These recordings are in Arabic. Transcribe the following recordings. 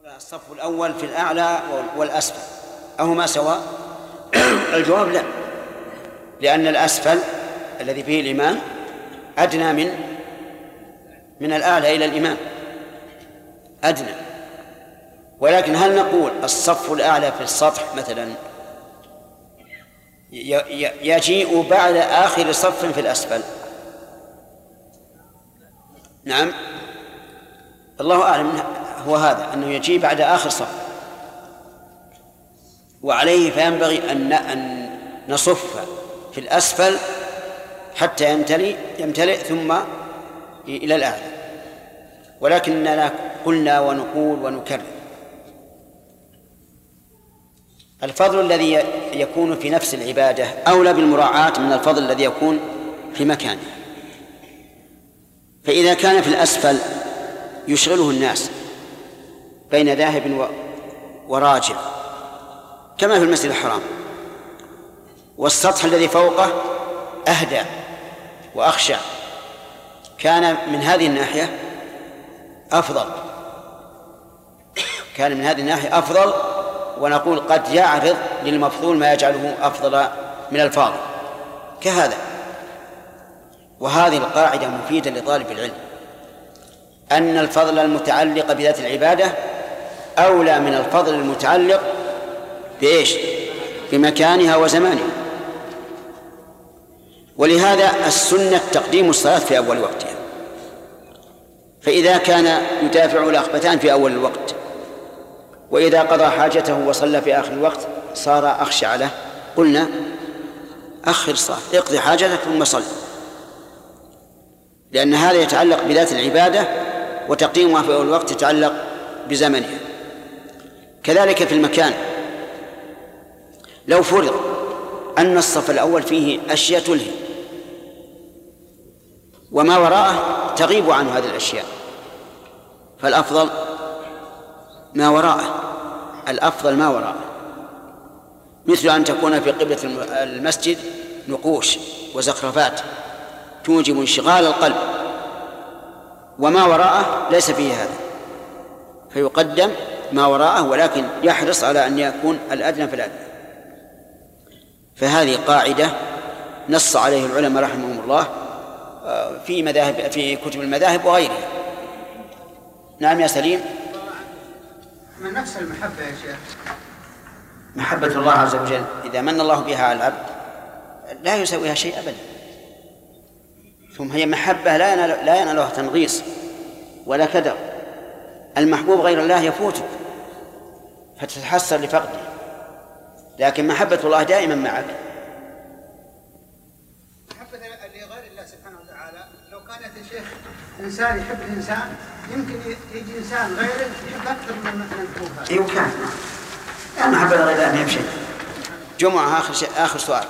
الصف الأول في الأعلى والأسفل أهما سواء؟ الجواب لا، لأن الأسفل الذي فيه الإمام أدنى من الأعلى إلى الإمام أدنى. ولكن هل نقول الصف الأعلى في السطح مثلا يجيء بعد آخر صف في الأسفل؟ نعم، الله أعلم هو هذا، أنه يجيء بعد آخر صف، وعليه فينبغي أن نصف في الأسفل حتى يمتلئ ثم إلى الأعلى. ولكننا قلنا ونقول ونكرر الفضل الذي يكون في نفس العبادة أولى بالمراعاة من الفضل الذي يكون في مكانه. فإذا كان في الأسفل يشغله الناس بين ذاهب وراجع كما في المسجد الحرام، والسطح الذي فوقه أهدى وأخشع، كان من هذه الناحية أفضل، ونقول قد يعرض للمفضول ما يجعله أفضل من الفاضل كهذا. وهذه القاعدة مفيدة لطالب العلم، أن الفضل المتعلق بذات العبادة أولى من الفضل المتعلق بإيش؟ بمكانها وزمانها. ولهذا السنة تقديم الصلاة في أول وقتها، فإذا كان يدافع الأخبثان في أول الوقت، وإذا قضى حاجته وصلى في آخر الوقت صار أخشع له، قلنا أخر الصلاة، اقضي حاجتك ثم صل، لأن هذا يتعلق بذات العبادة، وتقديمها في أول الوقت يتعلق بزمنها. كذلك في المكان، لو فرض أن الصف الأول فيه أشياء تلهي وما وراءه تغيب عنه هذه الأشياء، فالأفضل ما وراءه، الأفضل ما وراءه، مثل أن تكون في قبلة المسجد نقوش وزخرفات توجب انشغال القلب، وما وراءه ليس فيه هذا، فيقدم ما وراءه، ولكن يحرص على أن يكون الأدنى في الأدنى. فهذه قاعدة نص عليه العلماء رحمهم الله في كتب المذاهب وغيرها. نعم يا سليم. من نفس المحبة يا شيخ، محبة الله عز وجل إذا من الله بها على العبد لا يسويها شيء أبدا، ثم هي محبة لا ينالها تنغيص ولا كدر. المحبوب غير الله يفوتك فتتحسر لفقده، لكن محبة الله دائما معك. محبة لغير الله سبحانه وتعالى، لو كانت يا شيخ إنسان يحب الإنسان يمكن يجي إنسان غيره يحب أكثر من مثلا أيوة كان يعني محبة غير الله ما يمشي. جمعة آخر سؤال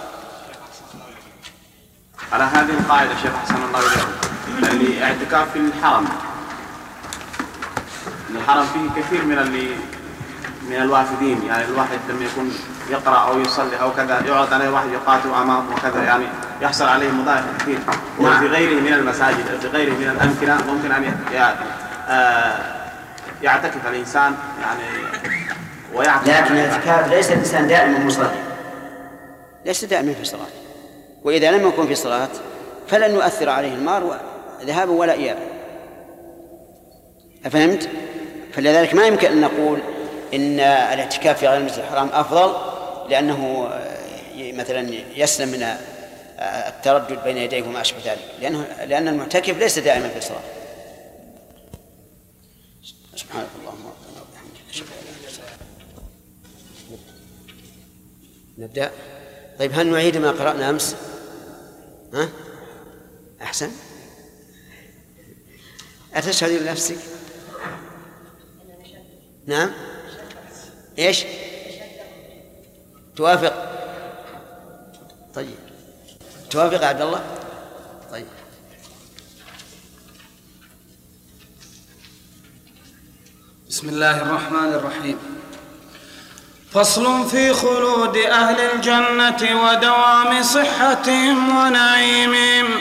على هذه القاعدة شيخ حسن الله إليكم، اللي اعتكاف في الحرم فيه كثير من الوافدين، يعني الواحد لما يكون يقرأ أو يصلي أو كذا يعرض عليه واحد يقاتل أمامه وكذا، يعني يحصل عليه مضايق كثير. وفي غيره من المساجد، في غيره من الأمكنة ممكن أن يعتكف الإنسان يعني ويعتكف. لكن الاعتكاف ليس الإنسان دائما مصلي، ليس دائما في صلاة، وإذا لم يكن في صلاة فلن يؤثر عليه المار ذهابا ولا إيابا. أفهمت؟ فلذلك ما يمكن أن نقول إن الاعتكاف في غير المسجد الحرام أفضل، لأنه مثلا يسلم من التردد بين يديه وما أشبه ذلك، لأن المعتكف ليس دائما في الصلاة. سبحانك اللهم ربنا وبحمدك أشهد أن لا إله إلا أنت. نبدأ. طيب هل نعيد ما قرأنا أمس؟ ها؟ أحسن. أتشهد لنفسك؟ نعم. إيش؟ توافق؟ طيب توافق يا عبد الله؟ طيب. بسم الله الرحمن الرحيم. فصل في خلود أهل الجنة ودوام صحتهم ونعيمهم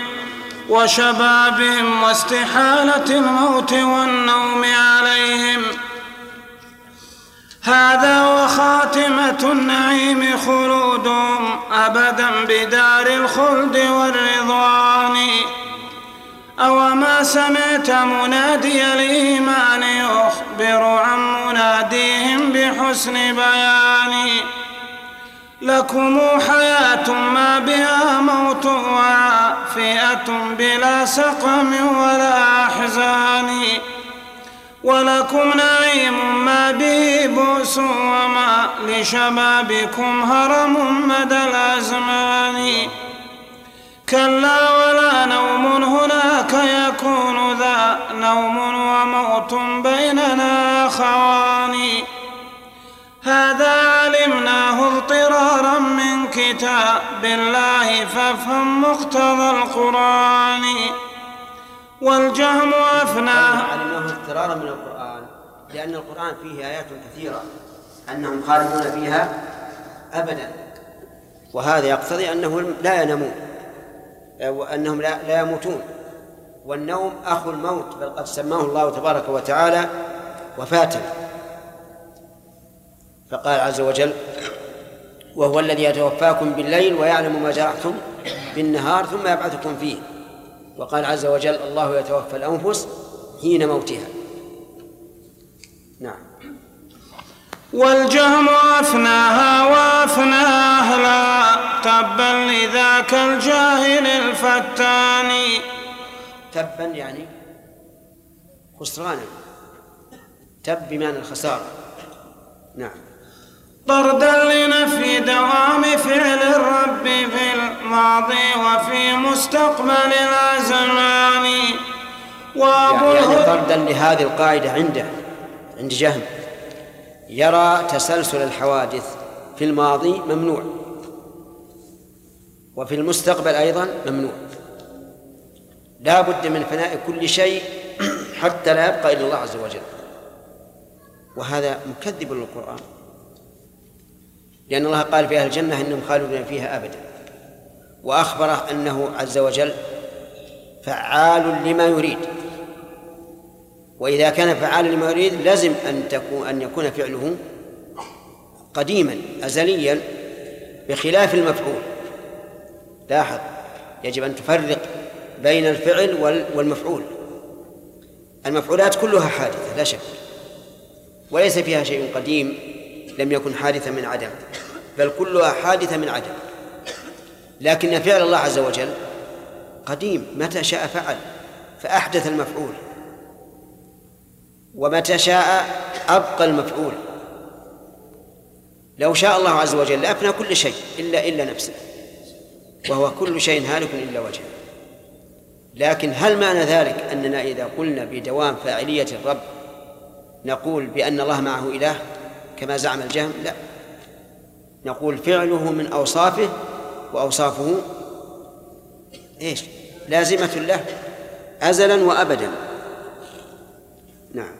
وشبابهم واستحالة الموت والنوم عليهم. هذا وخاتمة النعيم خلودهم أبدا بدار الخلد والرضوان. أوما سمعت منادي الإيمان يخبر عن مناديهم بحسن بيان. لكم حياة ما بها موت وعافية بلا سقم ولا أحزان. ولكم نعيم ما به بؤس وما لشبابكم هرم مدى الأزمان. كلا ولا نوم هناك يكون ذا نوم وموت بيننا أخوان. هذا علمناه اضطرارا من كتاب الله فافهم مقتضى القرآن. والجهم أفناه علمناه اضطرارا من القرآن لأن القرآن فيه آيات كثيرة أنهم خالدون فيها أبدا، وهذا يقتضي أنهم لا ينامون وأنهم لا يموتون، والنوم أخو الموت، بل قد سماه الله تبارك وتعالى وفاة. فقال عز وجل: وهو الذي يتوفاكم بالليل ويعلم ما جرحتم بالنهار ثم يبعثكم فيه. وقال عز وجل: الله يتوفى الأنفس حين موتها. نعم. والجهم أفناها وأفنى أهلها تبا لذاك الجاهل الفتان. تبا يعني خسرانا، تب بمعنى الخسارة. نعم. طردا لنفي دوام فعل الرب في الماضي وفي مستقبل الأزمان. يعني طردا لهذه القاعدة عند جهم، يرى تسلسل الحوادث في الماضي ممنوع وفي المستقبل أيضا ممنوع، لا بد من فناء كل شيء حتى لا يبقى إلا الله عز وجل. وهذا مكذب للقرآن، لأن الله قال في أهل الجنة إنهم خالدون فيها أبدا، وأخبره أنه عز وجل فعال لما يريد، وإذا كان فعالا لما يريد لازم أن يكون فعله قديما أزليا بخلاف المفعول. لاحظ، يجب أن تفرق بين الفعل والمفعول. المفعولات كلها حادثة لا شك، وليس فيها شيء قديم لم يكن حادثا من عدم، بل كلها حادثة من عدم. لكن فعل الله عز وجل قديم، متى شاء فعل فأحدث المفعول، ومتى شاء أبقى المفعول. لو شاء الله عز وجل لأفنى كل شيء إلا نفسه، وهو كل شيء هالك إلا وجهه. لكن هل معنى ذلك أننا إذا قلنا بدوام فاعلية الرب نقول بأن الله معه إله كما زعم الجهم؟ لا، نقول فعله من أوصافه، وأوصافه إيش؟ لازمة له أزلا وأبدا. نعم.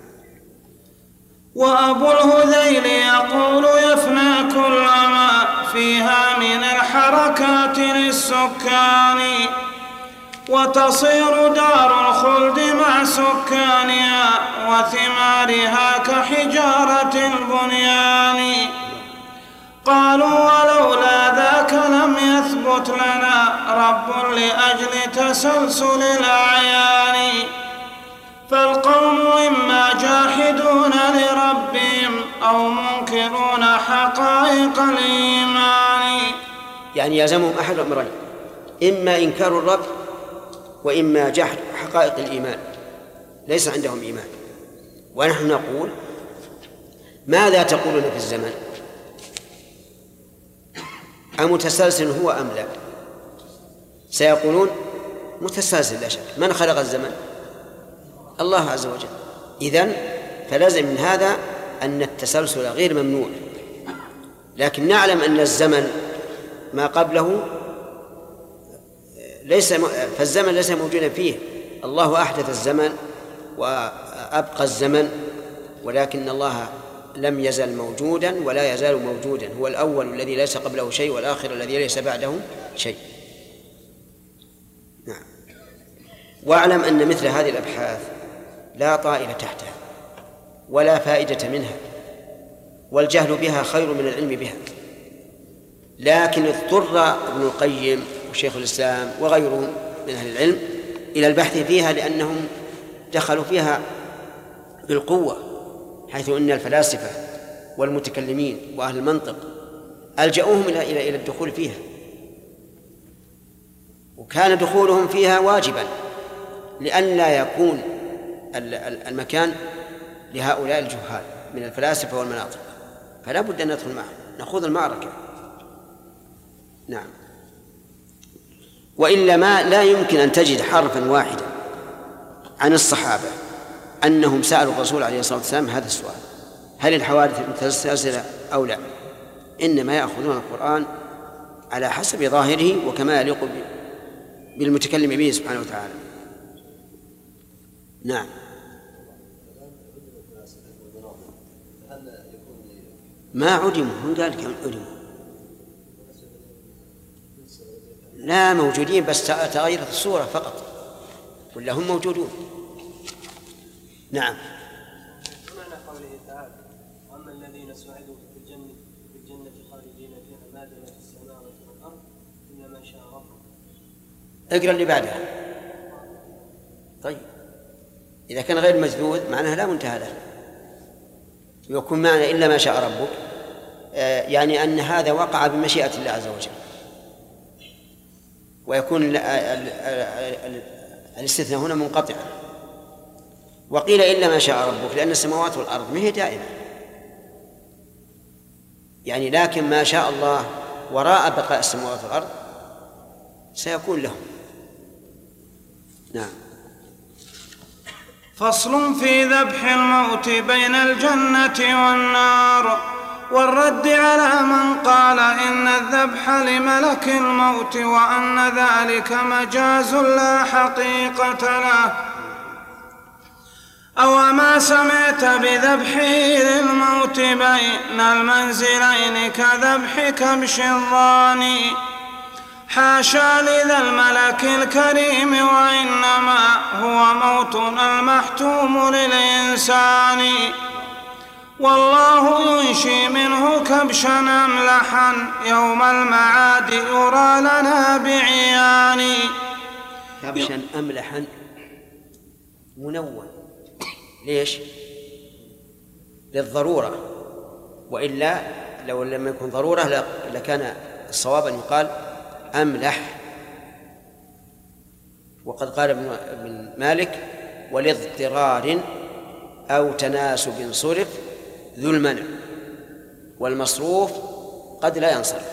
وأبو الهذيل يقول: يفنى كل ما فيها من الحركات للسكان، وتصير دار الخلد مع سكانها وثمارها كحجارة البنيان. قالوا: ولولا ذاك لم يثبت لنا رب لأجل تسلسل الأعيان. فالقوم إما جاحدون لربهم أو منكرون حقائق الإيمان. يعني يلزمهم أحد أمرين: إما إنكار الرب وإما جحد حقائق الإيمان، ليس عندهم إيمان. ونحن نقول: ماذا تقولون في الزمن؟ أمتسلسل هو أم لا؟ سيقولون متسلسل لا شك. من خلق الزمن؟ الله عز وجل. إذن فلازم من هذا أن التسلسل غير ممنوع، لكن نعلم أن الزمن ما قبله فالزمن ليس موجودا فيه. الله أحدث الزمن وأبقى الزمن، ولكن الله لم يزل موجودا ولا يزال موجودا، هو الأول الذي ليس قبله شيء والآخر الذي ليس بعده شيء. نعم. واعلم أن مثل هذه الأبحاث لا طائل تحتها ولا فائدة منها، والجهل بها خير من العلم بها. لكن اضطر ابن القيم وشيخ الإسلام وغيرهم من أهل العلم إلى البحث فيها، لأنهم دخلوا فيها بالقوة، حيث أن الفلاسفة والمتكلمين وأهل المنطق ألجأوهم إلى الدخول فيها، وكان دخولهم فيها واجبا لئلا يكون المكان لهؤلاء الجهال من الفلاسفة والمناطق، فلا بد أن ندخل معهم نخوض المعركة. نعم. وإلا ما لا يمكن أن تجد حرفا واحدا عن الصحابة أنهم سألوا الرسول عليه الصلاة والسلام هذا السؤال: هل الحوادث متسلسلة أو لا؟ إنما يأخذون القرآن على حسب ظاهره وكما يليق بالمتكلم به سبحانه وتعالى. نعم. ما عدموا، هم قال كم عدموا؟ لا، موجودين بس تغيرت الصورة فقط، ولا هم موجودون. نعم. ومعنى قوله تعالى: وأما الذين سعدوا في الجنة خالدين فيها ما دامت السماوات والأرض إلا ما شاء ربك. اقرأ اللي بعدها. طيب، إذا كان غير مجذوذ معناها لا منتهى له، يكون معنى إلا ما شاء ربك، يعني أن هذا وقع بمشيئة الله عز وجل، ويكون الاستثناء هنا منقطعا. وقيل إلا ما شاء ربك لأن السماوات والأرض ما هي دائمة، يعني لكن ما شاء الله وراء بقاء السماوات والأرض سيكون لهم. نعم. فصل في ذبح الموت بين الجنة والنار، والرد على من قال إن الذبح لملك الموت وأن ذلك مجاز لا حقيقة له. أو ما سمعت بذبحه للموت بين المنزلين كذبح كبش الضاني، حاشا لذا الملك الكريم، وإنما هو موتنا المحتوم للإنسان. والله ينشي منه كبشا أملحا يوم المعاد يرى لنا بعيان. كبشا أملحا منون، ليش؟ للضرورة، وإلا لو لم يكن ضرورة لكان الصواب أن يقال أملح. وقد قال ابن مالك: ولاضطرار أو تناسب صرف ذو المنع، والمصروف قد لا ينصرف.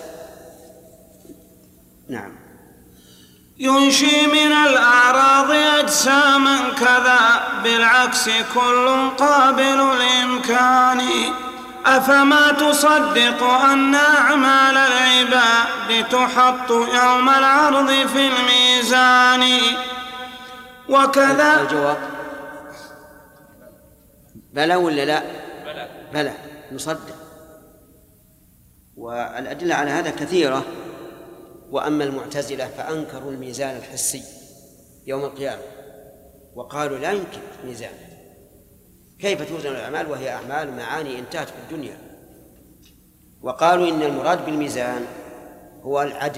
نعم. ينشي من الأعراض أجساما كذا بالعكس كل قابل الإمكان. أفما تصدق أن أعمال العباد تحط يوم العرض في الميزان؟ وكذا الجواب بلى ولا لا؟ بلى، نصدق. والأدلة على هذا كثيرة. وأما المعتزلة فأنكروا الميزان الحسي يوم القيامة، وقالوا لا يمكن ميزان، كيف توزن الأعمال وهي أعمال معاني انتهت في الدنيا؟ وقالوا إن المراد بالميزان هو العدل،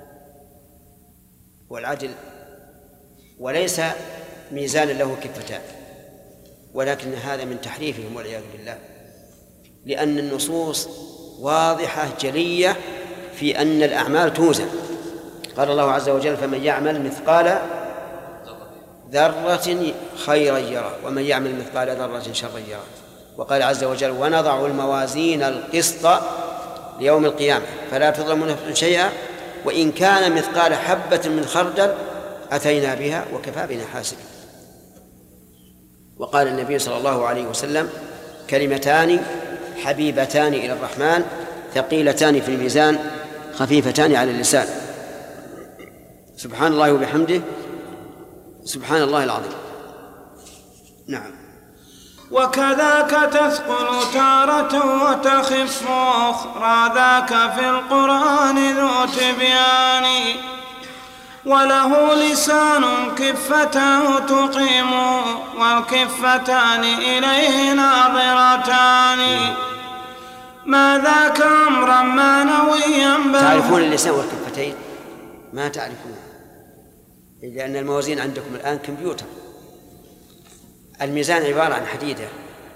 وليس ميزان له كفتان، ولكن هذا من تحريفهم والعياذ بالله، لأن النصوص واضحة جلية في أن الأعمال توزن. قال الله عز وجل: فمن يعمل مثقال ذرة خيرا يره ومن يعمل مثقال ذرة شرا يره. وقال عز وجل: ونضع الموازين القسط ليوم القيامة فلا تظلم نفس شيئا وإن كان مثقال حبة من خردل أتينا بها وكفى بنا حاسبين. وقال النبي صلى الله عليه وسلم: كلمتان حبيبتان إلى الرحمن ثقيلتان في الميزان خفيفتان على اللسان، سبحان الله وبحمده سبحان الله العظيم. نعم. وكذاك تثقل تارة وتخف أخرى، ذاك في القرآن ذو تبيان. وله لسان كفتاه تقيم والكفتان إليه ناظرتان، ما ذاك أمرا معنويا بل تعرفون اللسان والكفتين؟ ما تعرفون، لأن الموازين عندكم الآن كمبيوتر. الميزان عبارة عن حديدة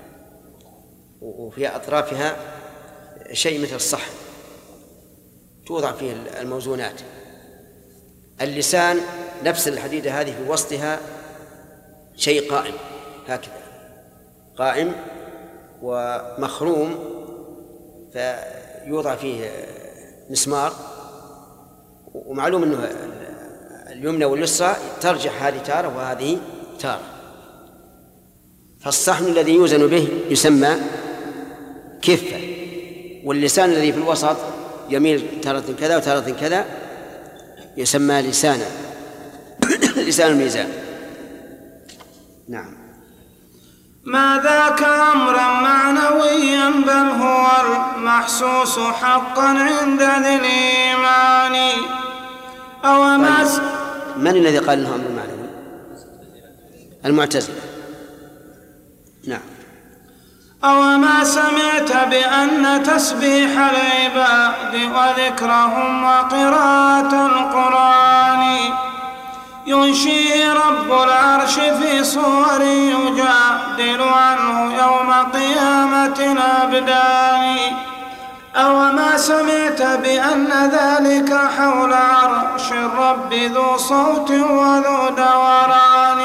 وفي أطرافها شيء مثل الصحن توضع فيه الموزونات. اللسان نفس الحديدة هذه في وسطها شيء قائم هكذا، قائم ومخروم، فيوضع فيه مسمار، ومعلوم أنه اليمنى واليسرى ترجح هذه تارة وهذه تارة. فالصحن الذي يوزن به يسمى كفة، واللسان الذي في الوسط يميل تارة كذا وتارة كذا يسمى لسانا لسان الميزان. نعم. ما ذاك أمرا معنويا بل هو المحسوس حقا عند ذي الإيمان. أو ما من الذي قال إنه أمر معنوي؟ المعتزلة. نعم. أو ما سمعت بأن تسبيح العباد وذكرهم وقراءة القرآن ينشيه رب العرش في صور يجادل عنه يوم قيامة الأبدان. أو ما سمعت بأن ذلك حول عرش الرب ذو صوت وذو دوران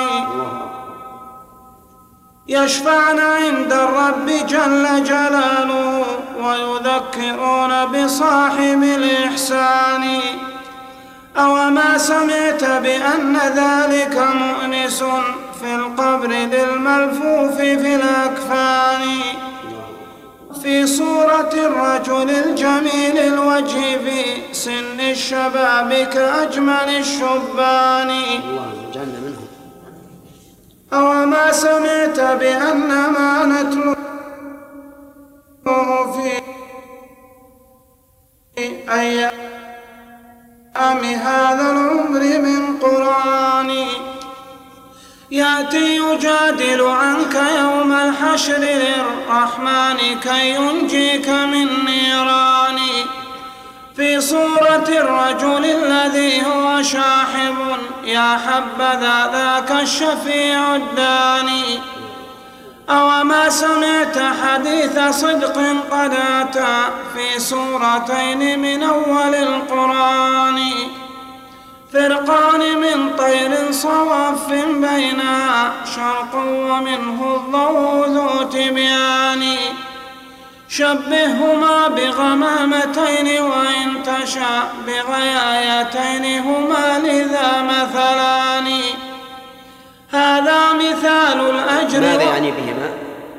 يشفعن عند الرب جل جلاله ويذكرون بصاحب الإحسان. أو ما سمعت بأن ذلك مؤنس في القبر للملفوف في الأكفان في صورة الرجل الجميل الوجه في سن الشباب كأجمل الشبان. أو ما سمعت بأن ما نتلوه في أيام هذا العمر من قرآن يأتي يجادل عنك يوم الحشر للرحمن كي ينجيك من نيران في صورة الرجل الذي هو شاحب يا حبذا ذاك الشفيع الداني. أو ما سمعت حديث صدق قد أتى في سورتين من أول القرآن فرقان من طير صواف بينها شرق ومنه الضوء ذو تبيان شبههما بغمامتين وإن تشاء بغيايتين هما لذا مثلان. هذا مثال الأجر. ماذا يعني بهما؟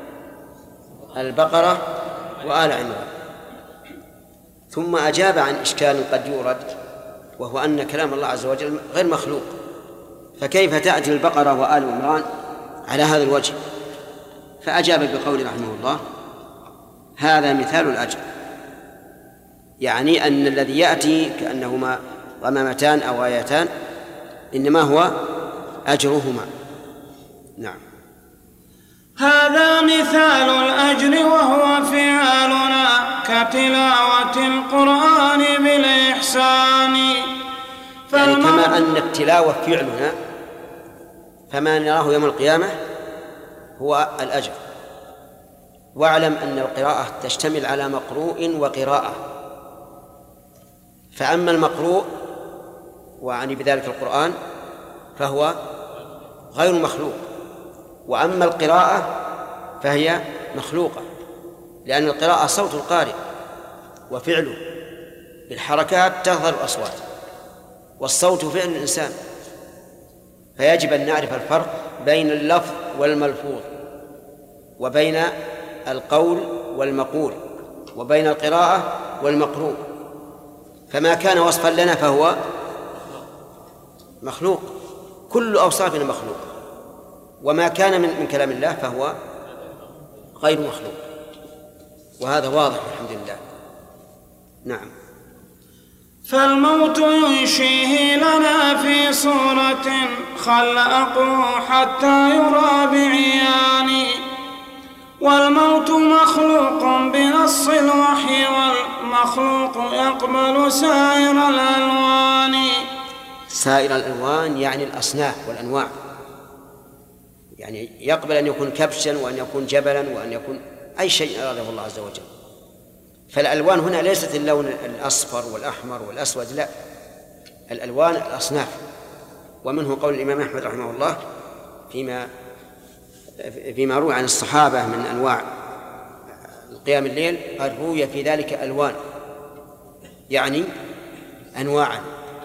البقرة وآل عمران. ثم أجاب عن إشكال قد يورد، وهو أن كلام الله عز وجل غير مخلوق، فكيف تأتي البقرة وآل عمران على هذا الوجه؟ فأجاب بقول رحمه الله: هذا مثال الأجر، يعني أن الذي يأتي كأنهما غمامتان أو آيتان إنما هو أجرهما. نعم. هذا مثال الأجر وهو فعالنا كتلاوة القرآن بالإحسان. يعني كما أن التلاوة فعلنا، فما نراه يوم القيامة هو الأجر. واعلم أن القراءة تشتمل على مقروء وقراءة، فأما المقروء وعني بذلك القرآن فهو غير مخلوق، وأما القراءة فهي مخلوقة، لأن القراءة صوت القارئ وفعله بالحركات تظهر الأصوات، والصوت فعل الإنسان، فيجب أن نعرف الفرق بين اللفظ والملفوظ، وبين القول والمقول، وبين القراءة والمقروء. فما كان وصفا لنا فهو مخلوق، كل أوصافنا مخلوق، وما كان من كلام الله فهو غير مخلوق، وهذا واضح الحمد لله. نعم. فالموت ينشيه لنا في صورة خلقه حتى يرى بعيان، والموت مخلوق بنص بنص الوحي والمخلوق يقبل سائر الألوان. سائر الألوان يعني الأصناف والأنواع، يعني يقبل أن يكون كبشا وأن يكون جبلا وأن يكون أي شيء أراده الله عز وجل. فالألوان هنا ليست اللون الأصفر والأحمر والأسود، لا، الألوان الأصناف. ومنه قول الإمام أحمد رحمه الله فيما روى عن الصحابة من أنواع قيام الليل، قال روي في ذلك ألوان، يعني أنواعا.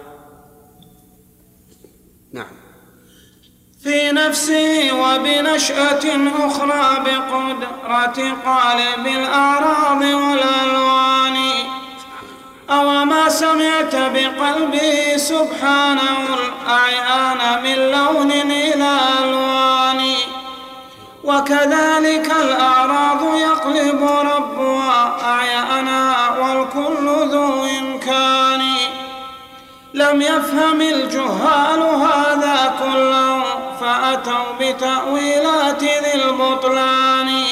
نعم. في نفسه وبنشأة أخرى بقدرة قالب الأعراض والألوان. أو ما سمعت بقلبه سبحانه الأعيان من لون إلى ألوان. وكذلك الأعراض يقلب ربها أعيانا والكل ذو إمكان. لم يفهم الجهال هذا كله فأتوا بتأويلات ذي البطلان.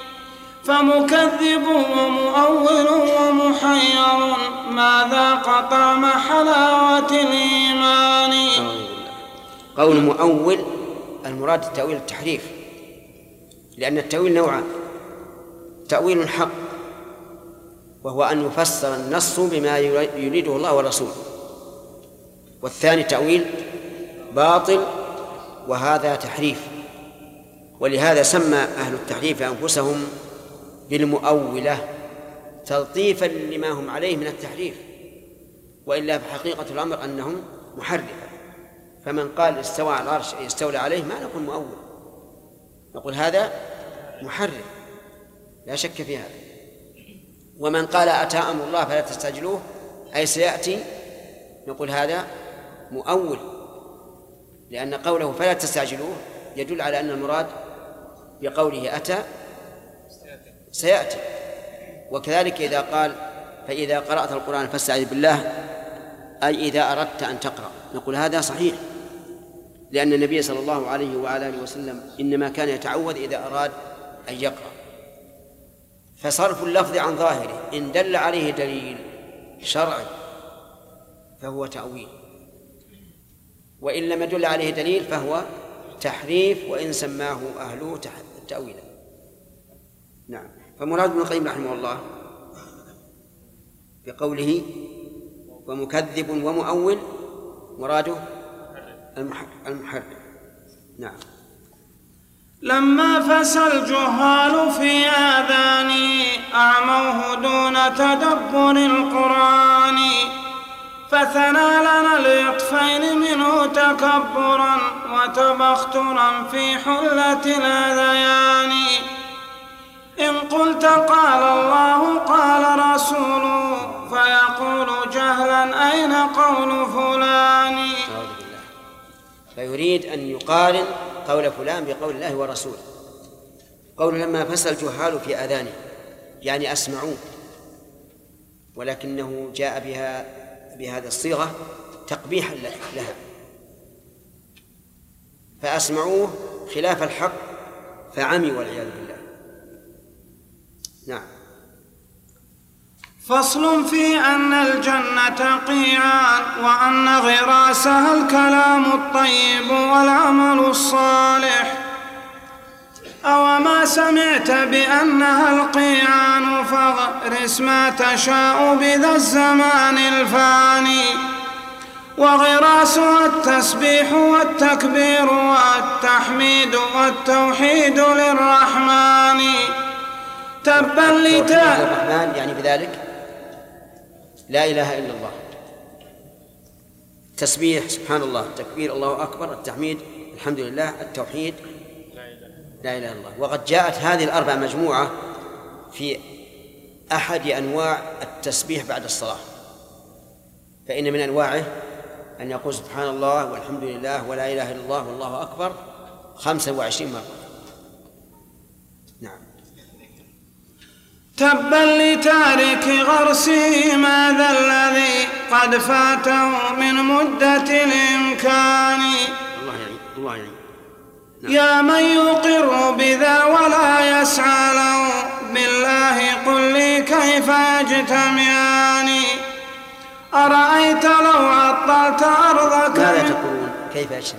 فمكذب ومؤول ومحير ما ذاق طعم حلاوة الإيمان. قول مؤول المراد التأويل التحريف، لأن التأويل نوعان: تأويل حق وهو أن يفسر النص بما يريده الله ورسوله، والثاني تأويل باطل وهذا تحريف. ولهذا سمى أهل التحريف أنفسهم بالمؤولة تلطيفا لما هم عليه من التحريف، وإلا في حقيقة الأمر أنهم محرفة. فمن قال استوى على العرش يستولى عليه ما نقول مؤول، نقول هذا محرف لا شك في هذا. ومن قال أتى أمر الله فلا تستعجلوه أي سيأتي، نقول هذا مؤول، لأن قوله فلا تستعجلوه يدل على أن المراد بقوله أتى سيأتي. وكذلك إذا قال فإذا قرأت القرآن فاستعذ بالله أي إذا أردت أن تقرأ، نقول هذا صحيح، لأن النبي صلى الله عليه وعلى آله وسلم إنما كان يتعوذ إذا أراد أن يقرأ. فصرف اللفظ عن ظاهره إن دل عليه دليل شرعي فهو تأويل، وإن لم يدل عليه دليل فهو تحريف، وإن سماه أهله تأويلا. نعم. فمراد ابن القيم رحمه الله بقوله ومكذب ومؤول مراده المحرف. نعم. لما فسى الجهال في آذاني أعموه دون تدبر القرآن. فثنى لنا اليطفين منه تكبرا وتبخترا في حلة الأذيان. إن قلت قال الله قال رسوله فيقول جهلا أين قول فلان. فيريد أن يقارن قول فلان بقول الله ورسوله. قول لما فسى الجهال في آذانه يعني أسمعوه، ولكنه جاء بهذه الصيغة تقبيحا لها، فأسمعوه خلاف الحق فعمي والعياذ بالله. نعم. فصل في أن الجنة قيعان وأن غراسها الكلام الطيب والعمل الصالح. أو ما سمعت بأنها القيعان فاغرس ما تشاء بذا الزمان الفاني. وغراسها التسبيح والتكبير والتحميد والتوحيد للرحمن. تبا للرحمن يعني بذلك لا إله إلا الله، تسبيح سبحان الله، التكبير الله أكبر، التحميد الحمد لله، التوحيد لا إله إلا الله. وقد جاءت هذه الأربع مجموعة في أحد أنواع التسبيح بعد الصلاة، فإن من أنواعه أن يقول سبحان الله والحمد لله ولا إله إلا الله والله أكبر 25 مرة. نعم. تبا لتارك غرسه ماذا الذي قد فاته من مدة الإمكان. الله يعني. نعم. يا من يقر بذا ولا يسعى له بالله قل لي عطلت أرضك. ماذا تقولون؟ كيف يجتمع؟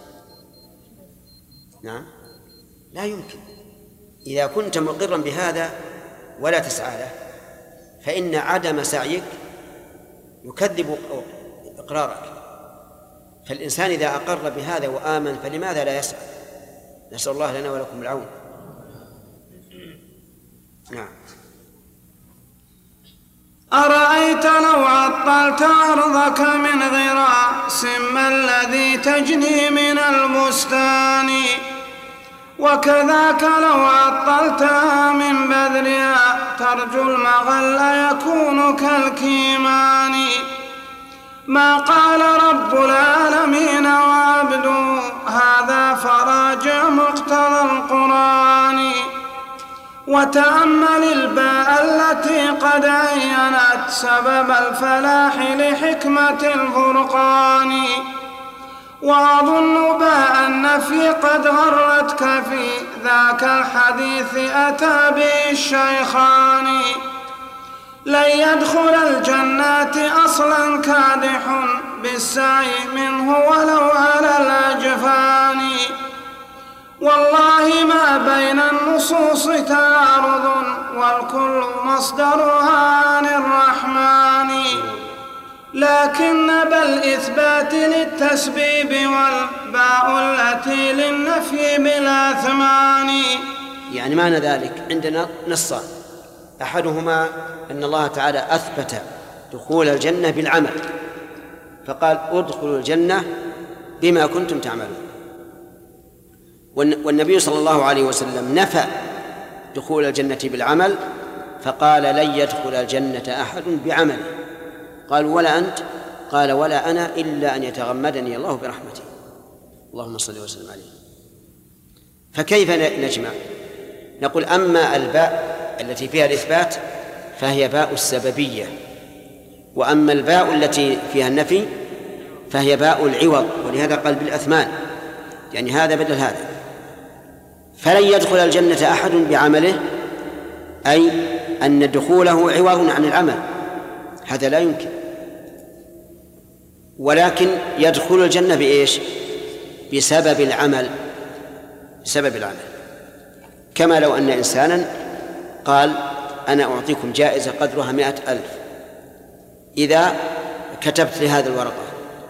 نعم، لا يمكن. إذا كنت مقرا بهذا ولا تسعى له فإن عدم سعيك يكذب إقرارك. فالإنسان إذا أقر بهذا وآمن فلماذا لا يسعى؟ نسأل الله لنا ولكم العون. نعم. أرأيت لو عطلت أرضك من غراس ما الذي تجني من البستان، وكذاك لو عطلتها من بذرها ترجو المغل يكون كالكيمان. ما قال رب العالمين وعبده هذا فراجع مقتضى القرآن، وتأمل الباء التي قد عينت سبب الفلاح لحكمة الفرقان. وأظن باء النفي قد غرتك في ذاك الحديث أتى به الشيخان. لن يدخل الجنات أصلا كادح بالسعي منه ولو على الأجفان. والله ما بين النصوص تعارض والكل مصدرها عن الرحمن، لكن بالإثبات للتسبيب والباء التي للنفي بالأثمان. يعني معنى ذلك عندنا نصان، أحدهما أن الله تعالى أثبت دخول الجنة بالعمل فقال ادخلوا الجنة بما كنتم تعملون، والنبي صلى الله عليه وسلم نفى دخول الجنة بالعمل فقال لن يدخل الجنة أحد بعمله. قال ولا أنت؟ قال ولا أنا إلا أن يتغمدني الله برحمته. اللهم صل وسلم عليه. فكيف نجمع؟ نقول أما الباء التي فيها الإثبات فهي باء السببية، وأما الباء التي فيها النفي فهي باء العوض، ولهذا قال بالأثمان، يعني هذا بدل هذا. فلن يدخل الجنة أحد بعمله أي أن دخوله عوض عن العمل، هذا لا يمكن. ولكن يدخل الجنة بإيش؟ بسبب العمل، بسبب العمل. كما لو أن إنسانا قال أنا أعطيكم جائزة قدرها 100,000 إذا كتبت لهذه الورقة.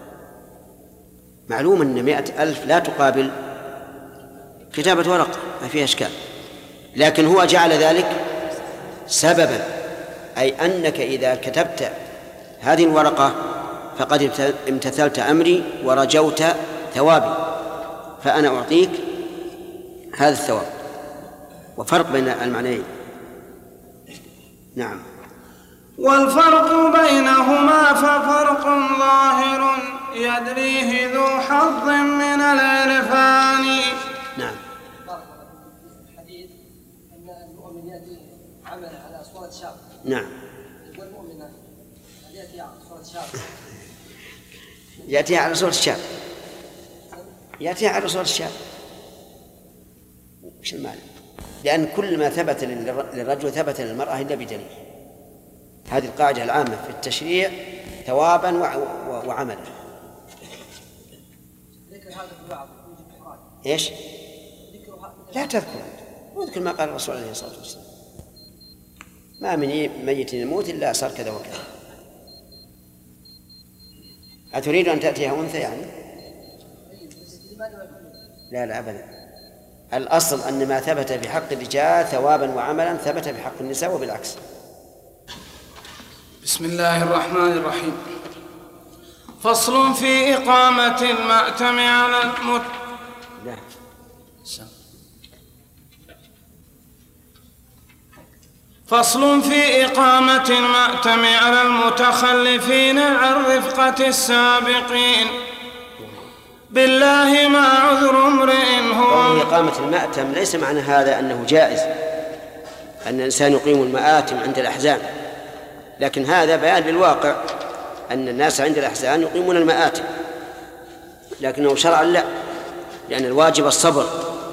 معلوم أن 100,000 لا تقابل كتابة ورقة، ما فيها إشكال، لكن هو جعل ذلك سببا، أي أنك إذا كتبت هذه الورقة فقد امتثلت أمري ورجوت ثوابي، فأنا أعطيك هذا الثواب. وفرق بين المعنيين. نعم. والفرق بينهما ففرق ظاهر يدريه ذو حظ من العرفان. نعم. الحديث أن المؤمن يأتي عمل على صورة شاب. نعم. والمؤمن يأتي على صورة شاب. يأتي على صورة الشاب. يأتي على صورة الشاب. وش المعنى؟ لأن كل ما ثبت للرجل ثبت للمرأة إلا بدليل. هذه القاعدة العامة في التشريع ثوابا وعملا. ذكر هذا الوعظ إيش؟ لا تذكر، واذكر ما قال الرسول عليه الصلاة والسلام: ما من ميت يموت إلا صار كذا وكذا. أتريد أن تأتيها أنثى يعني؟ لا أبدا. الأصل أن ما ثبت بحق الرجال ثوابا وعملا ثبت بحق النساء وبالعكس. بسم الله الرحمن الرحيم. فصل في إقامة المأتم على فصل في إقامة المأتم على المتخلفين عن رفقة السابقين. بالله ما عذر امرئ هو. إقامة المأتم ليس معنى هذا أنه جائز أن الإنسان يقيم المآتم عند الأحزان، لكن هذا بيان للواقع أن الناس عند الأحزان يقيمون المآتم، لكنه شرعا لا، لأن الواجب الصبر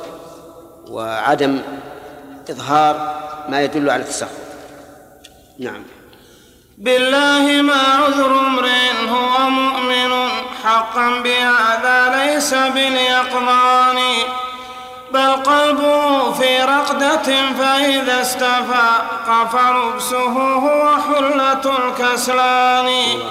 وعدم إظهار ما يدل على التسخط. نعم. بالله ما عذر امرئ هو مؤمن حقا بهذا ليس باليقظان، بل قلبه في رقدة فإذا استفاق فلبسه هو حلة الكسلان.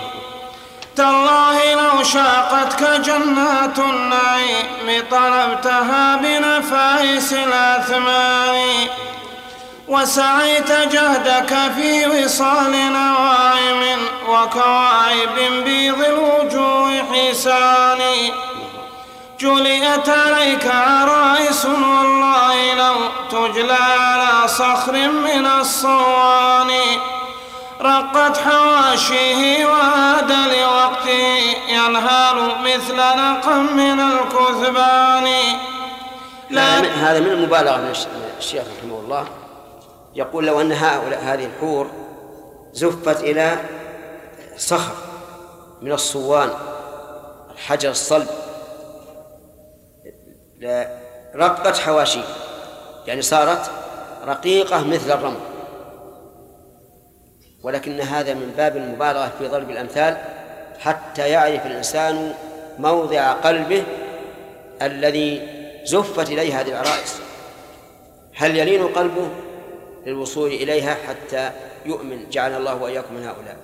تالله لو شاقتك جنات النعيم طلبتها بنفائس الأثمان، وسعيت جهدك في وصال نوائم وكواعب بيض الوجوه حسان. جلئت عليك عرائس والله لو تجلى على صخر من الصوان، رقت حواشيه وعاد لوقته ينهال مثل نقم من الكثبان. هذا من المبالغة من الشيخ رحمه الله. يقول لو أن هذه الحور زفت إلى صخر من الصوان الحجر الصلب رقت حواشي، يعني صارت رقيقة مثل الرمل، ولكن هذا من باب المبالغة في ضرب الأمثال حتى يعرف الإنسان موضع قلبه الذي زفت إليه هذه العرائس، هل يلين قلبه للوصول إليها حتى يؤمن جعل الله وإياكم من هؤلاء.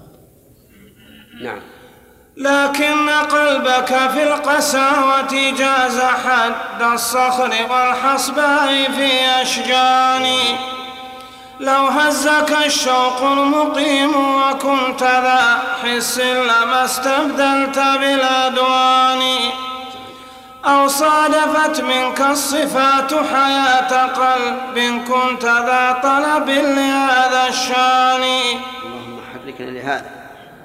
نعم. لكن قلبك في القساوة جاز حد الصخر والحصباء في أشجان، لو هزك الشوق المقيم وكنت ذا حس لما استبدلت بالأدوان، أو صادفت منك الصفات حياة قلب كنت ذا طلب لهذا الشان. اللهم حركنا لهذا.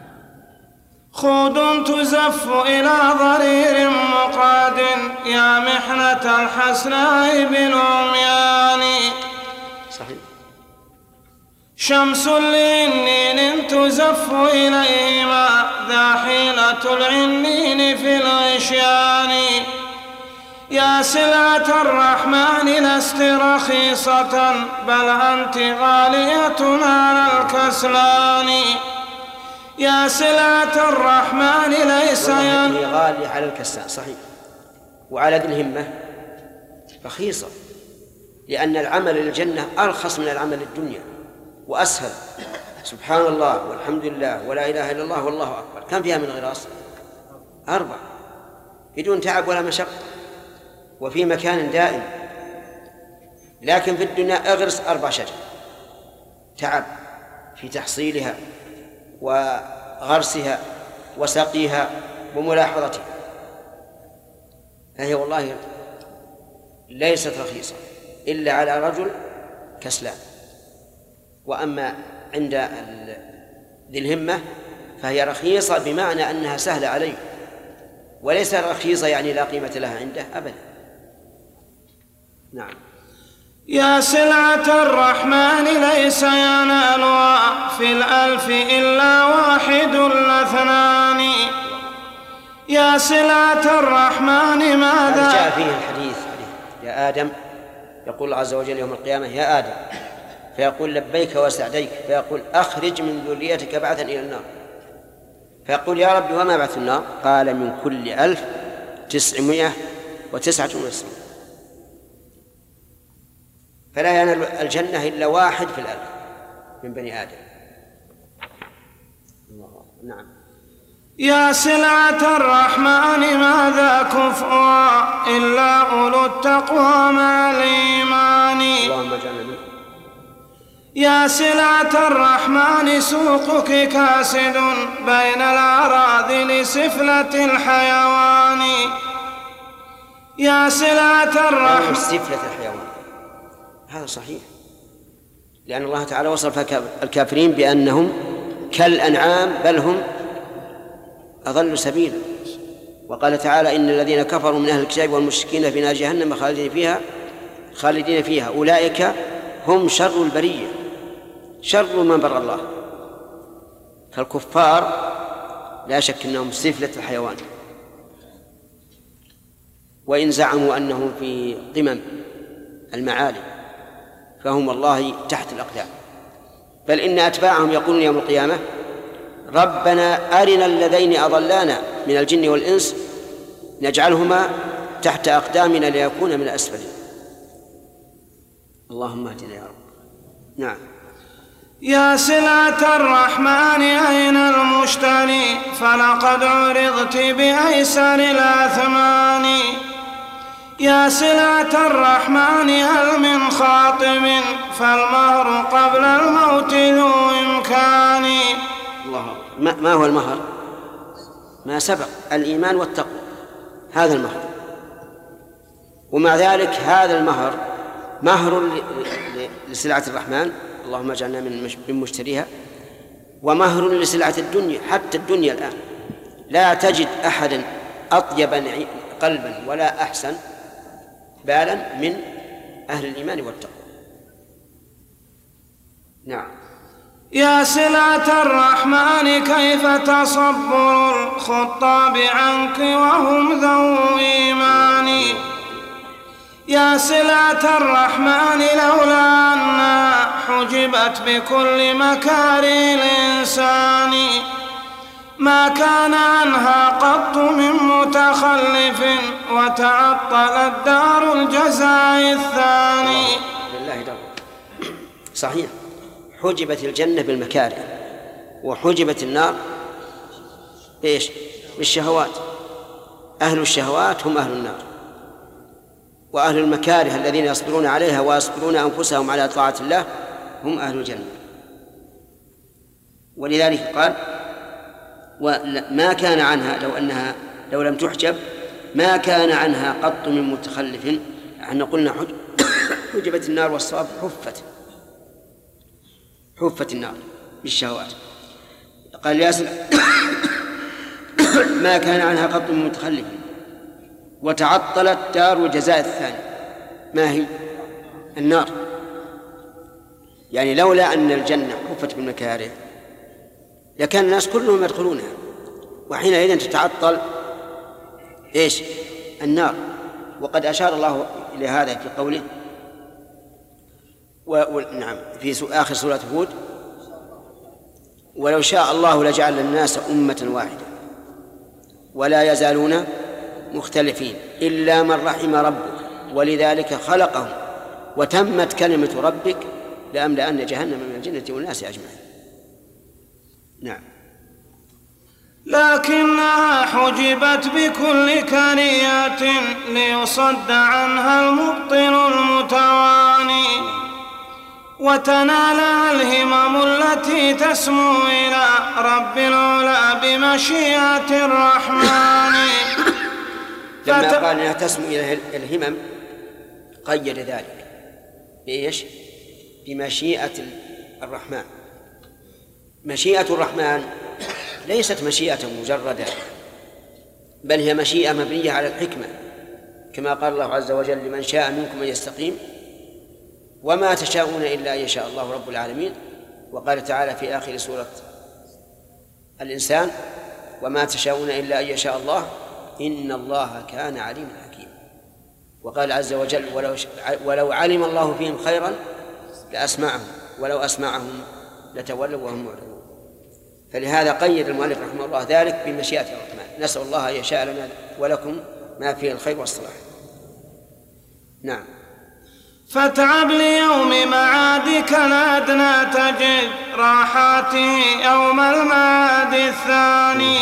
خود تزف إلى ضرير مقاد يا محنة الحسناء بالعميان، صحيح. شمس لعنين تزف إليهما ذا حيلة العنين في الغشيان، يا سلعة الرحمن لست رخيصة بل أنت غالية على الكسلان، يا سلعة الرحمن ليس غالي على الكسلان. صحيح. وعلى ذي الهمة رخيصة، لأن العمل للجنة أرخص من العمل للدنيا وأسهل. سبحان الله والحمد لله ولا إله إلا الله والله أكبر، كم فيها من غراس؟ 4 بدون تعب ولا مشقة وفي مكان دائم. لكن في الدنيا اغرس 4 شجر، تعب في تحصيلها وغرسها وسقيها وملاحظتها، فهي والله ليست رخيصة إلا على رجل كسلان. وأما عند ذي الهمة فهي رخيصة بمعنى أنها سهلة عليه، وليس رخيصة يعني لا قيمة لها عنده أبدا. نعم. يا سلعة الرحمن ليس ينالها في الألف إلا واحد لاثنان، يا سلعة الرحمن ماذا جاء فيه الحديث يا آدم، يقول الله عز وجل يوم القيامة يا آدم، فيقول لبيك وسعديك، فيقول أخرج من ذريتك بعثا إلى النار، فيقول يا رب وما بعث النار؟ قال من كل 1999. فلا ينال الجنة إلا واحد في 1000 من بني آدم. نعم. يا سلعة الرحمن ماذا كفؤا إلا أولو التقوى مع الإيمان، اللهم اجعلنا منه. يا سلعة الرحمن سوقك كاسد بين الأراذل سفلة الحيوان، يا سلعة الرحمن سفلة الحيوان. هذا صحيح، لأن الله تعالى وصف الكافرين بأنهم كالأنعام بل هم أضل سبيلا. وقال تعالى إن الذين كفروا من أهل الكتاب والمشركين في نار جهنم خالدين فيها أولئك هم شر البرية، شر من بر الله. فالكفار لا شك أنهم سفلة الحيوان، وإن زعموا أنهم في قمم المعالي فهم والله تحت الأقدام. بل إن أتباعهم يقولون يوم القيامة ربنا أرنا الذين أضلانا من الجن والإنس نجعلهما تحت أقدامنا ليكون من الأسفلين. اللهم اهدنا يا رب. نعم. يا سلعة الرحمن أين المشتري فلقد عرضت بأيسر الأثمان. يا سلعة الرحمن هل من خاطب فالمهر قبل الموت ذو إمكان. الله. ما هو المهر؟ ما سبق، الإيمان والتقوى، هذا المهر. ومع ذلك هذا المهر مهر لسلعة الرحمن، اللهم اجعلنا من مشتريها، ومهر لسلعة الدنيا. حتى الدنيا الآن لا تجد أحدا أطيب قلبا ولا أحسن بالا من أهل الإيمان والتقوى. نعم. يا سلعة الرحمن كيف تصبر الخطاب عنك وهم ذو إيمان. يا سلعة الرحمن لولا أنها حجبت بكل مكاره الإنسان ما كان عنها قط من متخلف وتعطلت دار الجزاء الثاني. لله دار. صحيح، حجبت الجنة بالمكاره وحجبت النار إيش؟ بالشهوات. أهل الشهوات هم أهل النار، وأهل المكاره الذين يصبرون عليها ويصبرون أنفسهم على طاعة الله هم أهل الجنة. ولذلك قال وما كان عنها لو لم تحجب ما كان عنها قط من متخلف. احنا قلنا حجبت النار، والصواب حفت النار بالشهوات. قال ياسر ما كان عنها قط من متخلف وتعطلت دار الجزاء الثاني. ما هي؟ النار. يعني لولا أن الجنة حفت بالمكاره لكان الناس كلهم يدخلونها، وحينئذ تتعطل إيش؟ النار. وقد أشار الله إلى هذا في قوله نعم في آخر سورة هود ولو شاء الله لجعل الناس أمة واحدة ولا يزالون مختلفين إلا من رحم ربك ولذلك خلقهم وتمت كلمة ربك لأملأن جهنم من الجنة والناس أجمعين. نعم. لكنها حجبت بكل كرية ليصد عنها المبطل المتواني وتنالها الهمم التي تسمو إلى رب العلا بمشيئة الرحمن. لما قال أنها تسمو إلى الهمم قيد ذلك بإيش؟ بمشيئة الرحمن. مشيئة الرحمن ليست مشيئة مجردة، بل هي مشيئة مبنية على الحكمة، كما قال الله عز وجل لمن شاء منكم أن يستقيم وما تشاءون إلا أن يشاء الله رب العالمين. وقال تعالى في آخر سورة الإنسان وما تشاءون إلا أن يشاء الله إن الله كان عليما حكيما. وقال عز وجل ولو علم الله فيهم خيرا لأسمعهم ولو أسمعهم لتولوا وهم معرضون. فلهذا قيد المؤلف رحمه الله ذلك بمشيئة الرحمن. نسأل الله أن يشاء لنا ولكم ما فيه الخير والصلاح. نعم. فاتعب ليوم معادك الأدنى تجد راحاته يوم المعاد الثاني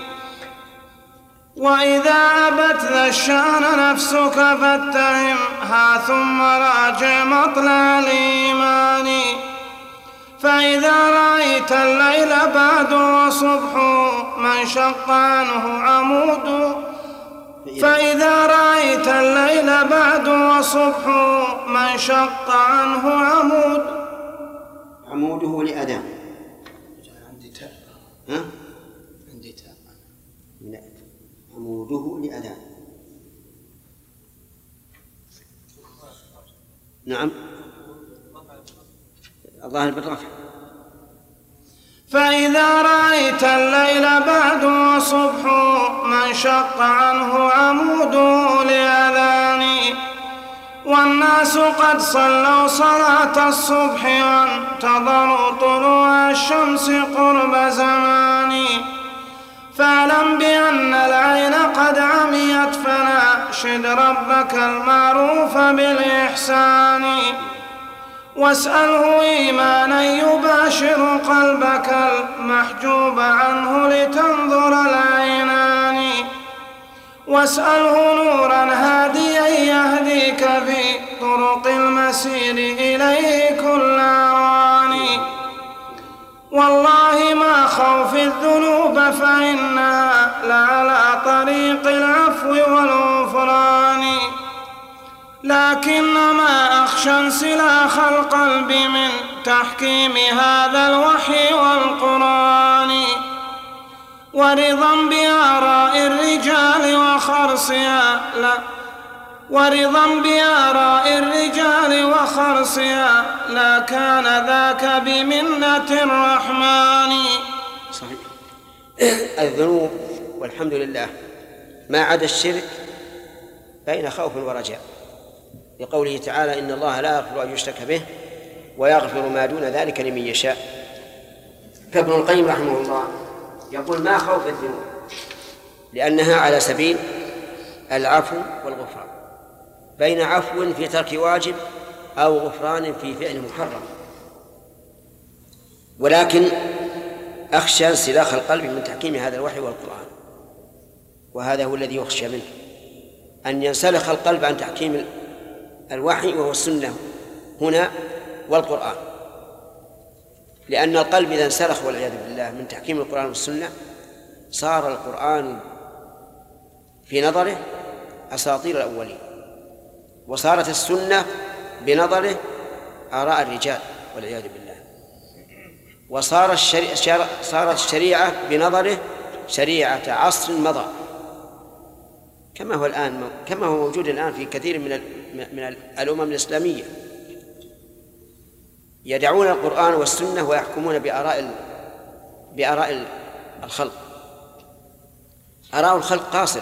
وإذا أبت ذا الشأن نفسك فاتهمها ثم راجع مطلع الإيمان. فإذا رأيت الليل بعد وصبح من شق عنه عمود فإذا رأيت الليل بعد وصبح من شق عنه عموده لأذان. عندي تاء. ها؟ عندي تاء. لا، عموده لأذان. نعم، الظاهر بالرفع. فإذا رأيت الليل بعد وصبح من شق عنه عموده لأذان والناس قد صلوا صلاة الصبح وانتظروا طلوع الشمس قرب زمان فاعلم بأن العين قد عميت فناشد ربك المعروف بالإحسان واسأله إيمانا يباشر قلبك المحجوب عنه لتنظر العينان واسأله نورا هاديا يهديك في طرق المسير إليه كل أوان والله ما خوف الذنوب فإنها لعلى طريق العفو والغفران لكنما أخشى انسلاخ القلب من تحكيم هذا الوحي والقرآن ورضا بآراء الرجال وخرصها لا كان ذاك بمنة الرحمن. صحيح. الذنوب والحمد لله ما عدا الشرك بين خوف ورجاء، لقوله تعالى إن الله لا يغفر أن يشرك به ويغفر ما دون ذلك لمن يشاء. فابن القيم رحمه الله يقول ما خوف الذنوب لأنها على سبيل العفو والغفران، بين عفو في ترك واجب أو غفران في فعل محرم، ولكن أخشى انسلاخ القلب من تحكيم هذا الوحي والقرآن، وهذا هو الذي يخشى منه، أن ينسلخ القلب عن تحكيم الوحي وهو السنة هنا والقرآن، لأن القلب إذا انسلخ والعياذ بالله من تحكيم القرآن والسنة صار القرآن في نظره أساطير الأولين، وصارت السنة بنظره آراء الرجال والعياذ بالله، صارت الشريعة بنظره شريعة عصر مضى، كما هو موجود الآن في كثير من الأمم الإسلامية، يدعون القرآن والسنة ويحكمون بآراء الخلق. آراء الخلق قاصرة.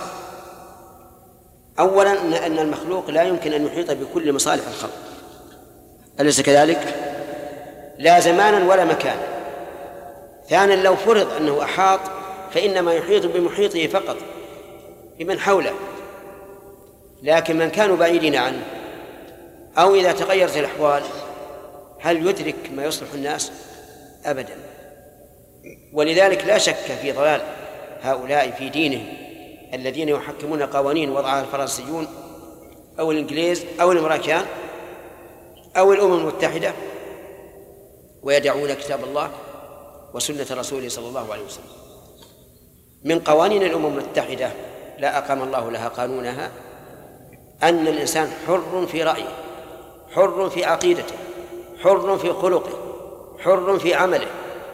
أولا أن المخلوق لا يمكن أن يحيط بكل مصالح الخلق، أليس كذلك؟ لا زمانا ولا مكانا. ثانيا لو فرض أنه أحاط فإنما يحيط بمحيطه فقط بمن حوله، لكن من كانوا بعيدين عنه أو إذا تغيرت الأحوال هل يدرك ما يصلح الناس؟ أبدا. ولذلك لا شك في ضلال هؤلاء في دينهم الذين يحكمون قوانين وضعها الفرنسيون أو الإنجليز أو الأمريكان أو الأمم المتحدة، ويدعون كتاب الله وسنة رسوله صلى الله عليه وسلم. من قوانين الأمم المتحدة لا أقام الله لها قانونها أن الإنسان حر في رأيه، حر في عقيدته، حر في خلقه، حر في عمله.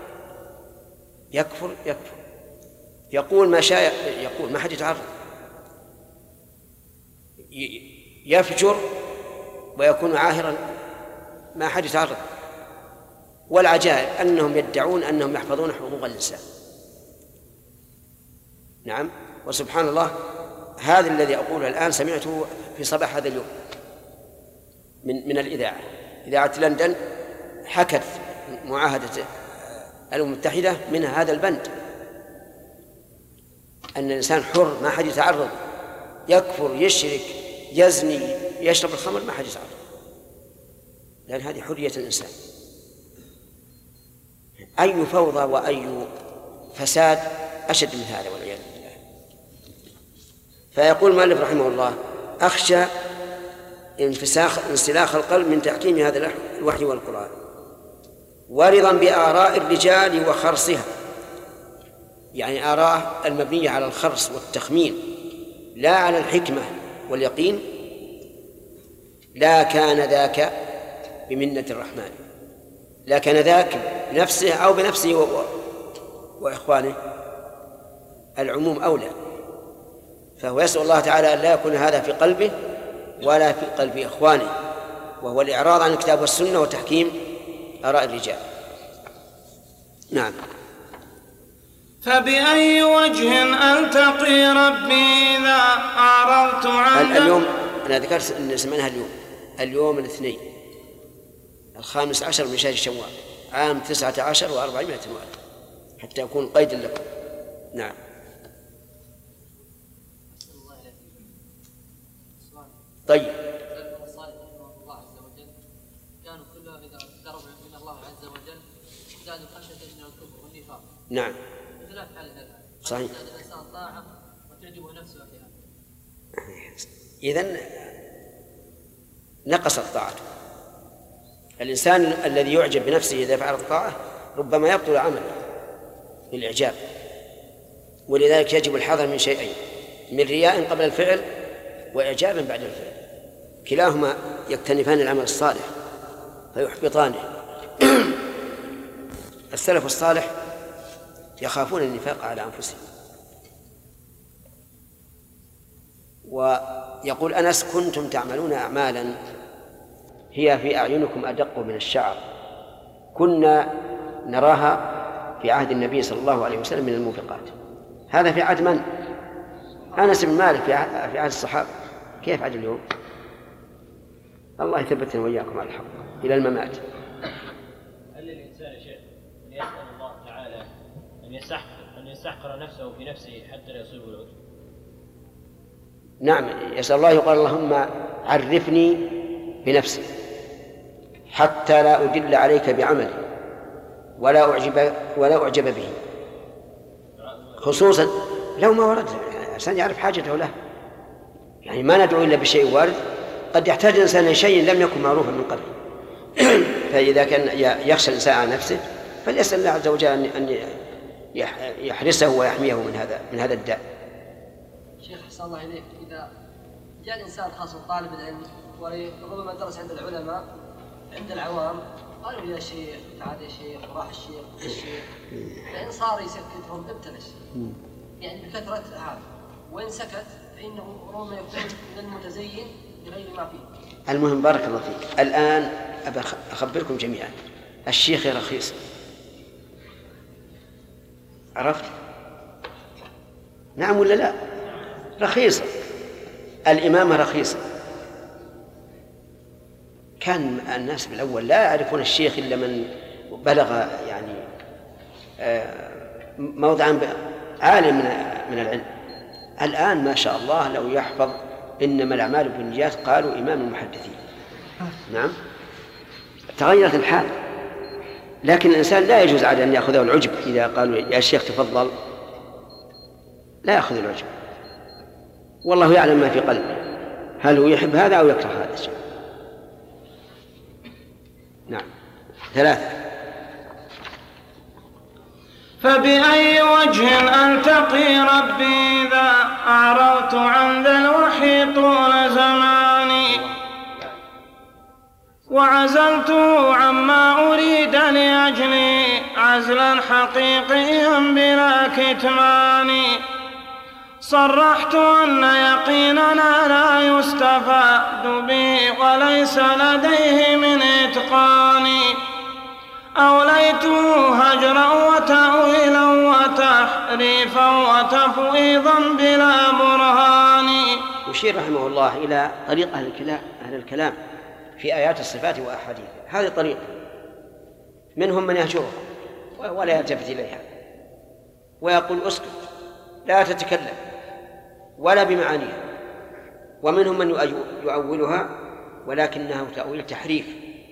يكفر يقول ما شاء، يقول ما حد يتعرض، يفجر ويكون عاهرا ما حد يتعرض. والعجائب أنهم يدعون أنهم يحفظون حقوق الإنسان. نعم، وسبحان الله هذا الذي أقوله الآن سمعته في صباح هذا اليوم من الإذاعة، إذاعة لندن حكت معاهدة الأمم المتحدة من هذا البند، أن الإنسان حر ما حد يتعرض، يكفر، يشرك، يزني، يشرب الخمر، ما حد يتعرض، لأن هذه حرية الإنسان. أي فوضى وأي فساد أشد من هذا والعياذ بالله. فيقول المؤلف رحمه الله أخشى انسلاخ القلب من تحكيم هذا الوحي والقرآن، ورضا بآراء الرجال وخرصها، يعني آراء المبنية على الخرص والتخمين لا على الحكمة واليقين، لا كان ذاك بمنة الرحمن، لا كان ذاك بنفسه أو بنفسه وإخوانه، العموم أولى. فهو يسأل الله تعالى أن لا يكون هذا في قلبه ولا في قلب إخوانه، وهو الإعراض عن الكتاب والسنة وتحكيم آراء الرجال. نعم. فبأي وجه ألتقي ربي إذا أعرضت عنه؟ اليوم أنا ذكرت أن سمعناها اليوم الاثنين 15 من شهر شوال عام 19 و400 حتى يكون قيد لكم. نعم. طيب. سلف الصالح رحمه الله عز وجل كانوا كلهم إذا اقتربوا من الله عز وجل ازدادوا خشية من الكفر والنفاق. نعم. بخلاف حال الآن. صحيح. الإنسان طاعة وتعجبه نفسه فيها. إذن نقصت طاعته. الإنسان الذي يعجب بنفسه إذا فعل الطاعة ربما يبطل عمله بالإعجاب، ولذلك يجب الحذر من شيئين: من رياء قبل الفعل وإعجاب بعد الفعل، كلاهما يكتنفان العمل الصالح فيحبطانه. السلف الصالح يخافون النفاق على أنفسهم، ويقول أنس: كنتم تعملون أعمالا هي في أعينكم أدق من الشعر، كنا نراها في عهد النبي صلى الله عليه وسلم من الموبقات. هذا في عهد من؟ أنس بن مالك في عهد الصحابة. كيف عهد اليوم؟ الله يثبتنا وإياكم على الحق إلى الممات. هل للإنسان شيء أن يسأل الله تعالى أن يستحقر نفسه في نفسه حتى لا يصيبه العجب؟ نعم، يسأل الله يقول: اللهم عرفني بنفسي حتى لا أدل عليك بعملي ولا أعجب به، خصوصا لو ما ورد الإنسان يعرف حاجته له. يعني ما ندعو إلا بشيء وارد، قد يحتاج الإنسان لشيء لم يكن معروفا من قبل. فإذا كان يخشى الإنسان على نفسه فليسأل الله عز وجل أن يحرسه ويحميه من هذا الداء. شيخ أحسن الله إليك، إذا جاء الإنسان خاصة طالب العلم وربما درس عند العلماء عند العوام قالوا: يا شيخ تعال يا شيخ، وراح الشيخ فإن صار يسكتهم ابتلش يعني بكثرة هذا، وإن سكت فإنه ربما يكون من المتزين بغير ما فيه. المهم بارك الله فيك، الآن أبى أخبركم جميعا: الشيخ رخيص، عرفت؟ نعم ولا لا؟ رخيصة. الإمامة رخيصة. كان الناس بالأول لا يعرفون الشيخ إلا من بلغ يعني موضعا عالي من العلم. الآن ما شاء الله لو يحفظ إنما الأعمال بالنيات قالوا إمام المحدثين. نعم، تغيرت الحال. لكن الإنسان لا يجوز عليه أن يأخذه العجب. إذا قالوا يا شيخ تفضل، لا يأخذ العجب، والله يعلم ما في قلبه، هل هو يحب هذا أو يكره هذا الشيء. نعم. 3. فبأي وجه ألتقي ربي إذا أعرضت عن ذا الوحي طول زماني، وعزلت عما أريد لأجلي عزلا حقيقيا بلا كتمان. صرحت أن يقيننا لا يستفاد به وليس لديه من إتقان، أوليت هجرا وتأويلا وتحريفا وتفويضا بلا برهان. يشير رحمه الله إلى طريق أهل الكلام في آيات الصفات وأحاديثها. هذه طريقة، منهم من يهجرها ولا يلتفت إليها ويقول اسكت لا تتكلم ولا بمعانيها، ومنهم من يؤولها ولكنه تأويل تحريف،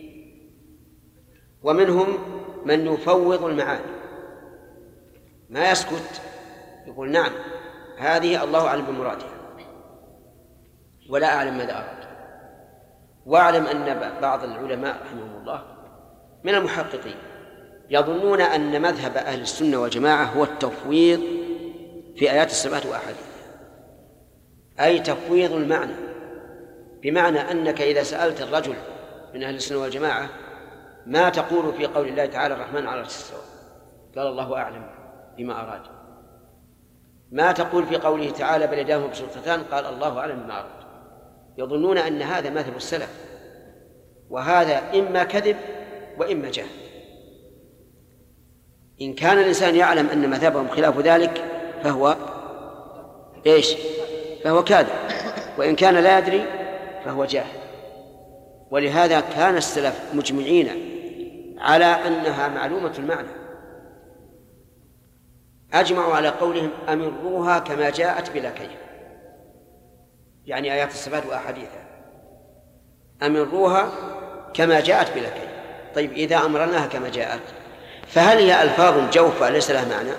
ومنهم من يفوض المعاني ما يسكت، يقول نعم هذه الله أعلم بمرادها ولا أعلم ماذا أراد. واعلم أن بعض العلماء رحمهم الله من المحققين يظنون أن مذهب أهل السنة والجماعة هو التفويض في آيات الصفات وأحاديثها، أي تفويض المعنى، بمعنى أنك إذا سألت الرجل من أهل السنة والجماعة ما تقول في قول الله تعالى الرحمن على العرش استوى، قال الله أعلم بما أراد. ما تقول في قوله تعالى بل يداه مبسوطتان، قال الله أعلم بما أراد. يظنون أن هذا مذهب السلف، وهذا إما كذب وإما جهل. إن كان الإنسان يعلم أن مذهبهم خلاف ذلك فهو إيش؟ فهو كاذب، وإن كان لا يدري فهو جاهل. ولهذا كان السلف مجمعين على أنها معلومة المعنى، أجمعوا على قولهم أمروها كما جاءت بلا كيف، يعني آيات الصفات وأحاديثها أمروها كما جاءت بلا كيف. طيب إذا أمرناها كما جاءت فهل هي ألفاظ جوفة ليس لها معنى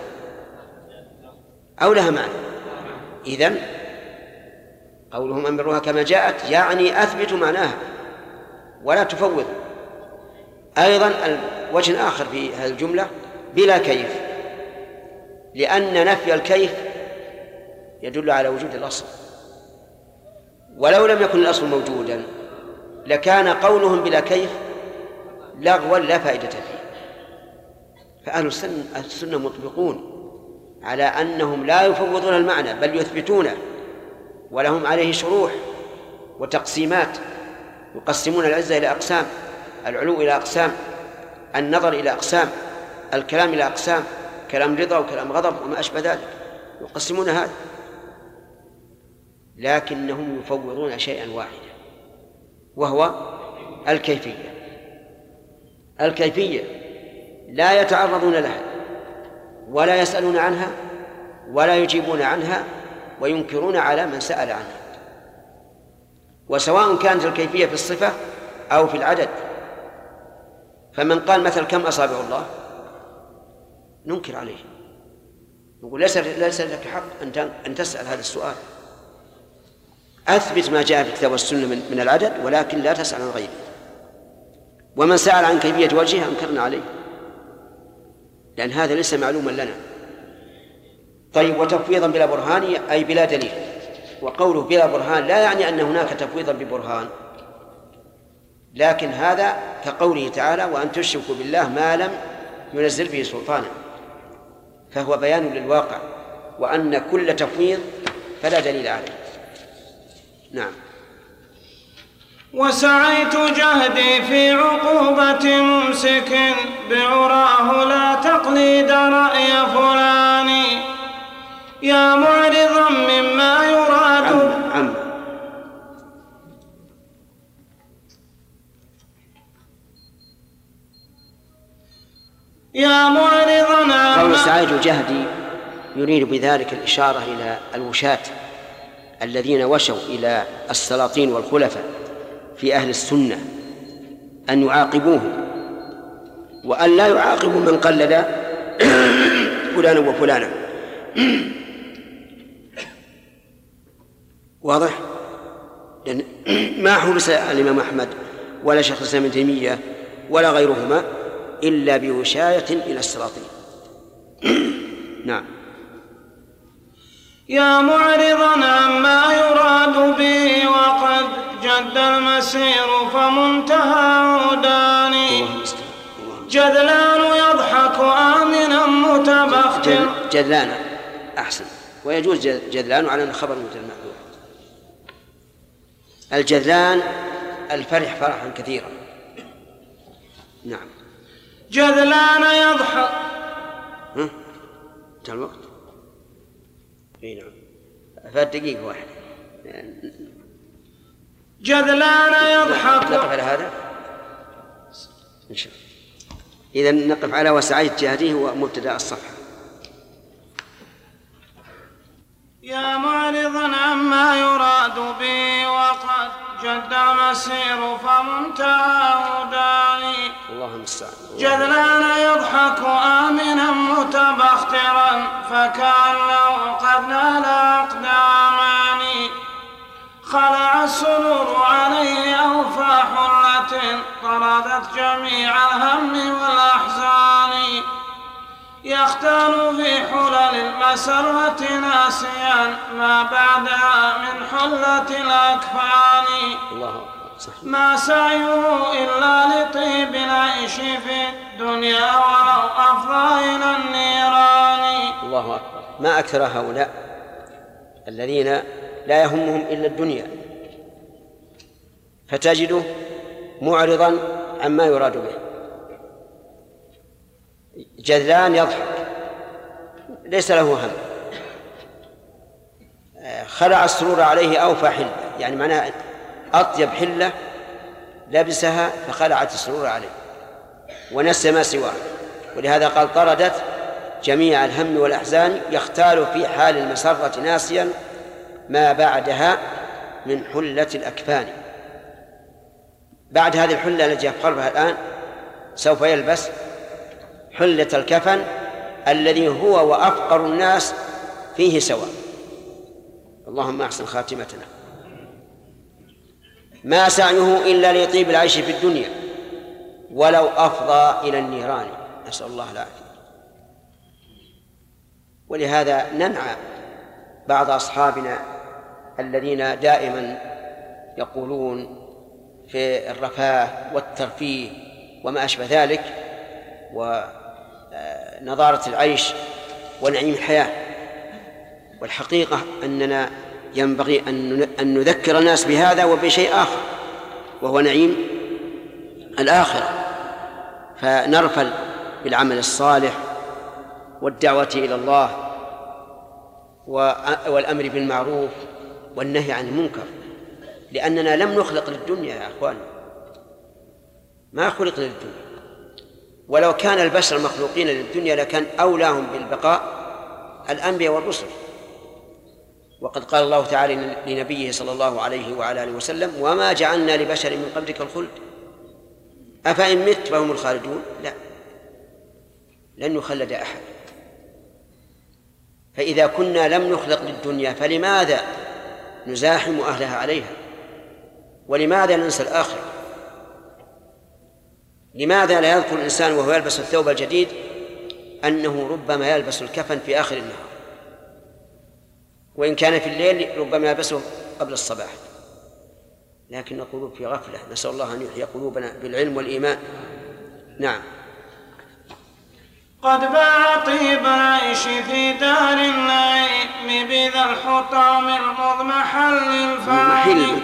أو لها معنى؟ إذن قولهم أمروها كما جاءت يعني أثبتوا معناها ولا تفوضوا. أيضا وجه آخر في هذه الجملة بلا كيف، لأن نفي الكيف يدل على وجود الأصل، ولو لم يكن الأصل موجودا لكان قولهم بلا كيف لغوا لا فائدة فيه. فأهل السنة مطبقون على أنهم لا يفوضون المعنى بل يثبتونه، ولهم عليه شروح وتقسيمات، يقسمون العزة إلى أقسام، العلو إلى أقسام، النظر إلى أقسام، الكلام إلى أقسام، كلام رضا وكلام غضب وما أشبه ذلك، يقسمون هذا، لكنهم يفوضون شيئا واحدا وهو الكيفية. الكيفية لا يتعرضون لها ولا يسألون عنها ولا يجيبون عنها وينكرون على من سأل عنها، وسواء كانت الكيفية في الصفة أو في العدد. فمن قال مثل كم أصابع الله ننكر عليه، نقول ليس لك حق أن تسأل هذا السؤال، أثبت ما جاء في الكتاب والسنة من العدد ولكن لا تسأل عن غيره. ومن سأل عن كيفية وجهه أنكرنا عليه، لأن هذا ليس معلوما لنا. طيب، وتفويضا بلا برهان أي بلا دليل. وقوله بلا برهان لا يعني أن هناك تفويضا ببرهان، لكن هذا كقوله تعالى وأن تشركوا بالله ما لم ينزل به سلطانا، فهو بيان للواقع، وأن كل تفويض فلا دليل عليه. نعم. وسعيت جهدي في عقوبة ممسك بعراه لا تقليد رأي فلان يا معرضا مما يراد يا معرضا. قول سعيت جهدي يريد بذلك الإشارة إلى الوشاة الذين وشوا إلى السلاطين والخلفاء في أهل السنة أن يعاقبوهم، وأن لا يعاقبوا من قلد فلانا وفلانا. واضح؟ لأن ما حبس الإمام أحمد ولا شيخ الإسلام ابن تيمية ولا غيرهما إلا بوشاية إلى السلاطين. نعم. يا معرضا عما يراد به وقد جد المسير فمنتهى عوداني جذلان يضحك آمنا متبختر. جذلان أحسن، ويجوز جذلان على الخبر مثل المحذوف. الجذلان الفرح فرحا كثيرا. نعم. جذلان يضحك. انتهى الوقت. اي نعم، فات دقيقة واحدة. جذلان يضحك. نقف على هذا إن شاء الله. إذن نقف على وسعيت جهده ومبتدأ الصفحة. يا معرضا عما يراد به وقد جد المسير فمنتهى عوداني الله المستعان. جذلان يضحك آمنا متبخترا فكأنه قد نال أقدامان خلع السرور عليه أوفى حلة طردت جميع الهم والأحزان يختال في حلل المسرة ناسيا ما بعدها من حلة الأكفان ما سعيه إلا لطيب العيش في الدنيا ولو أفضى إلى النيران. الله أكبر. ما أكثر هؤلاء الذين لا يهمهم إلا الدنيا، فتجده معرضا عما يراد به. جذلان يضحك ليس له هم، خلع السرور عليه أوفى حلة، يعني معناه أطيب حلة لبسها فخلعت السرور عليه ونسى ما سواه. ولهذا قال طردت جميع الهم والأحزان يختال في حال المسرة ناسيا ما بعدها من حلة الأكفان. بعد هذه الحلة التي يفقرها الآن سوف يلبس حلة الكفن الذي هو وأفقر الناس فيه سواء. اللهم أحسن خاتمتنا. ما سعيه إلا لطيب العيش في الدنيا ولو أفضى إلى النيران، نسأل الله العافية. ولهذا ننعى بعض أصحابنا الذين دائما يقولون في الرفاه والترفيه وما أشبه ذلك ونظارة العيش ونعيم الحياة، والحقيقة أننا ينبغي أن نذكر الناس بهذا وبشيء آخر وهو نعيم الآخرة، فنرفل بالعمل الصالح والدعوة إلى الله والأمر بالمعروف والنهي عن المنكر، لأننا لم نخلق للدنيا يا أخواني، ما خلقنا للدنيا. ولو كان البشر مخلوقين للدنيا لكان أولاهم بالبقاء الأنبياء والرسل. وقد قال الله تعالى لنبيه صلى الله عليه وعلى آله وسلم: وما جعلنا لبشر من قبلك الخلد أفإن مت فهم الخالدون. لا، لن يخلد أحد. فإذا كنا لم نخلق للدنيا فلماذا نزاحم أهلها عليها؟ ولماذا ننسى الآخرة؟ لماذا لا يذكر الإنسان وهو يلبس الثوب الجديد أنه ربما يلبس الكفن في آخر النهار، وإن كان في الليل ربما يلبسه قبل الصباح، لكن القلوب في غفلة. نسأل الله أن يحيي قلوبنا بالعلم والإيمان. نعم. قد باع طيب العيش في دار النعيم بذا الحطام المضمحل الفاني.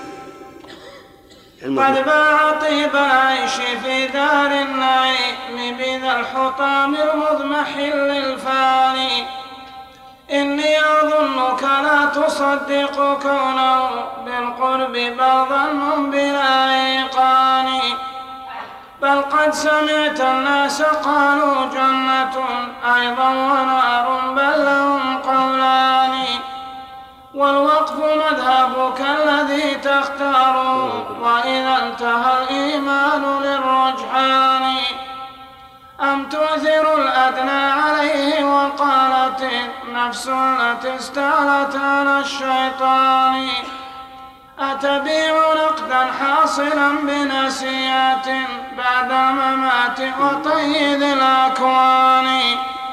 قد باع طيب العيش في دار النعيم بذا الحطام المضمحل الفاني. إني أظنك لا تصدق كونه بالقرب بل ظن بلا إيقان، بل قد سمعت الناس قالوا جنة أيضا ونار بل لهم قولان. والوقف مذهبك الذي تختاره وإذا انتهى الإيمان للرجحان. أم تؤثر الأدنى عليه وقالت النفس التي استعلت على الشيطان. أتبيع نقدا حاصلا بنسيات بعد الممات وطيد الأكوان.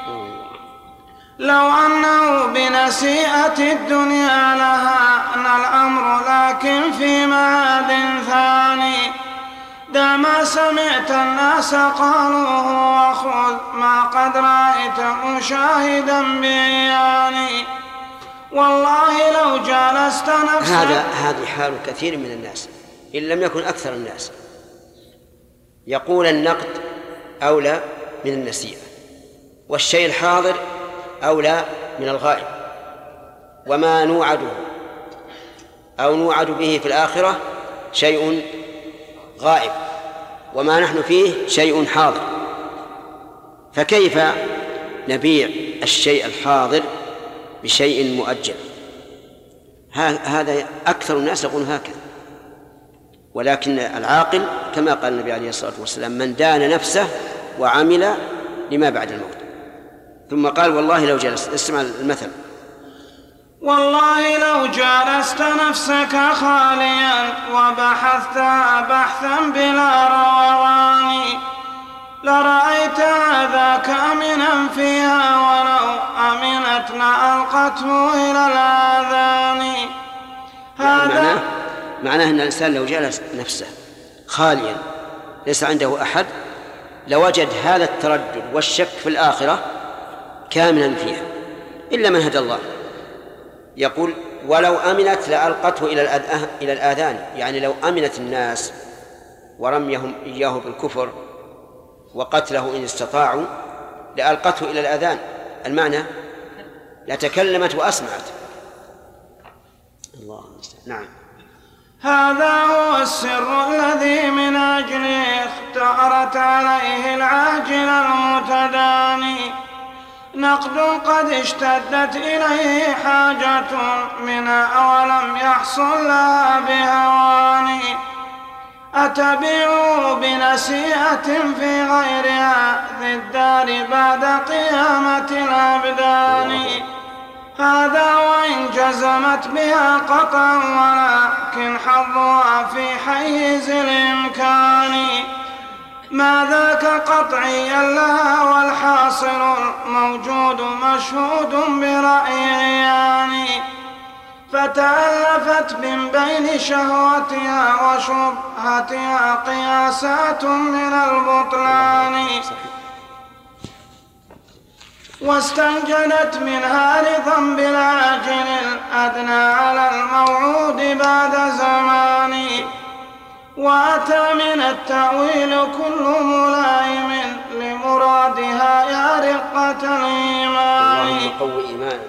لو أنه بنسيئة الدنيا لهان الأمر لكن في معاد ثاني. دع ما سمعت الناس قالوه وخذ ما قد رأيت مشاهدا بعياني. والله لو جالست نفسك. هذه حال كثير من الناس إن لم يكن أكثر الناس، يقول النقد أولى من النسيئة، والشيء الحاضر أولى من الغائب، وما نوعده أو نوعد به في الآخرة شيء غائب، وما نحن فيه شيء حاضر. فكيف نبيع الشيء الحاضر بشيء مؤجل؟ هذا أكثر الناس يقول هكذا. ولكن العاقل كما قال النبي عليه الصلاة والسلام: من دان نفسه وعمل لما بعد الموت. ثم قال: والله لو جلست، اسمع المثل: والله لو جالست نفسك خاليا وبحثتها بحثا بلا روان لرأيت ذاك أمنا فيها ولو أمنت لألقته إلى الآذان. هذا معناه أن الإنسان لو جلس نفسه خاليا ليس عنده أحد لوجد هذا التردد والشك في الآخرة كاملا فيها، إلا من هدى الله. يقول: ولو أمنت لألقته إلى الآذان، يعني لو أمنت الناس ورميهم إياه بالكفر وقتله إن استطاعوا لألقته إلى الآذان، المعنى لتكلمت وأسمعت. الله المستعان. نعم. هذا هو السر الذي من أجله اختارت عليه العاجل المتداني. نقد قد اشتدت إليه حاجة منها ولم يحصل لها بهوان. أتبيع بنسيئة في غيرها ذي الدار بعد قيامة الأبدان. هذا وإن جزمت بها قطعا ولكن حظها في حيز الإمكان. ما ذاك قطعيا لها والحاصل الموجود مشهود برأي عيان. فتألفت من بين شهوتها وشبهتها قياسات من البطلان. واستنجدت منها رضا بالعاجل الأدنى على الموعود بعد زمان. وأتى من التأويل كل ملائم لمرادها يا رقة الإيمان. اللهم قوي إيمانا.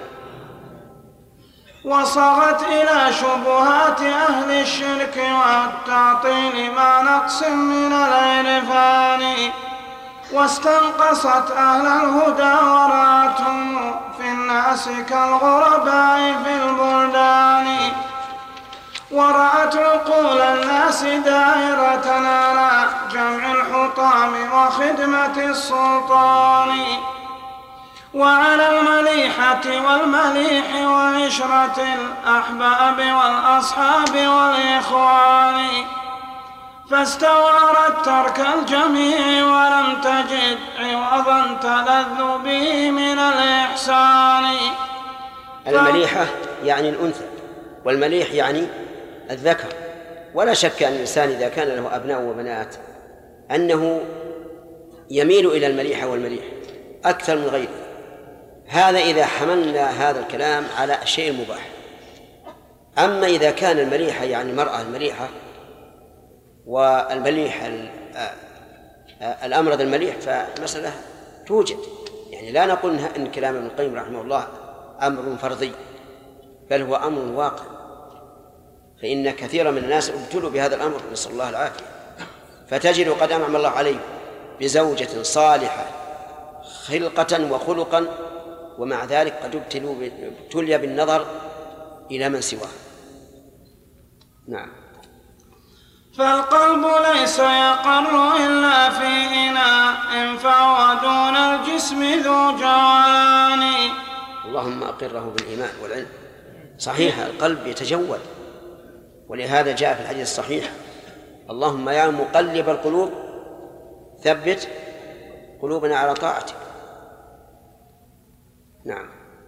وصغت إلى شبهات أهل الشرك والتعطيل مع نقص من العرفان. واستنقصت أهل الهدى ورأتهم في الناس كالغرباء في البلدان. ورأت عقول الناس دائرة على جمع الحطام وخدمة السلطان. وعلى المليحة والمليح وعشرة الأحباب والأصحاب والإخوان. فاستوعرت ترك الجميع ولم تجد عوضا تلذ به من الإحسان. المليحة يعني الأنثى، والمليح يعني الذكر. ولا شك أن الإنسان إذا كان له أبناء وبنات أنه يميل إلى المليحة والمليح أكثر من غيره. هذا إذا حملنا هذا الكلام على شيء مباح. أما إذا كان المليحة يعني المرأة المليحة والمليح الأمرض المليح فمسألة توجد. يعني لا نقول إن كلام ابن القيم رحمه الله أمر فرضي، بل هو أمر واقع. فإن كثيرا من الناس ابتلوا بهذا الأمر، نسأل الله العافية. فتجد قد أنعم الله عليه بزوجة صالحة خلقة وخلقا، ومع ذلك قد ابتلي بالنظر إلى من سواه. نعم. فالقلب ليس يقر إلا في إناء فهو دون الجسم ذو جوان. اللهم أقره بالإيمان والعلم. صحيح القلب يتجول، ولهذا جاء في الحديث الصحيح: اللهم يا مقلب القلوب ثبت قلوبنا على طاعتك. نعم.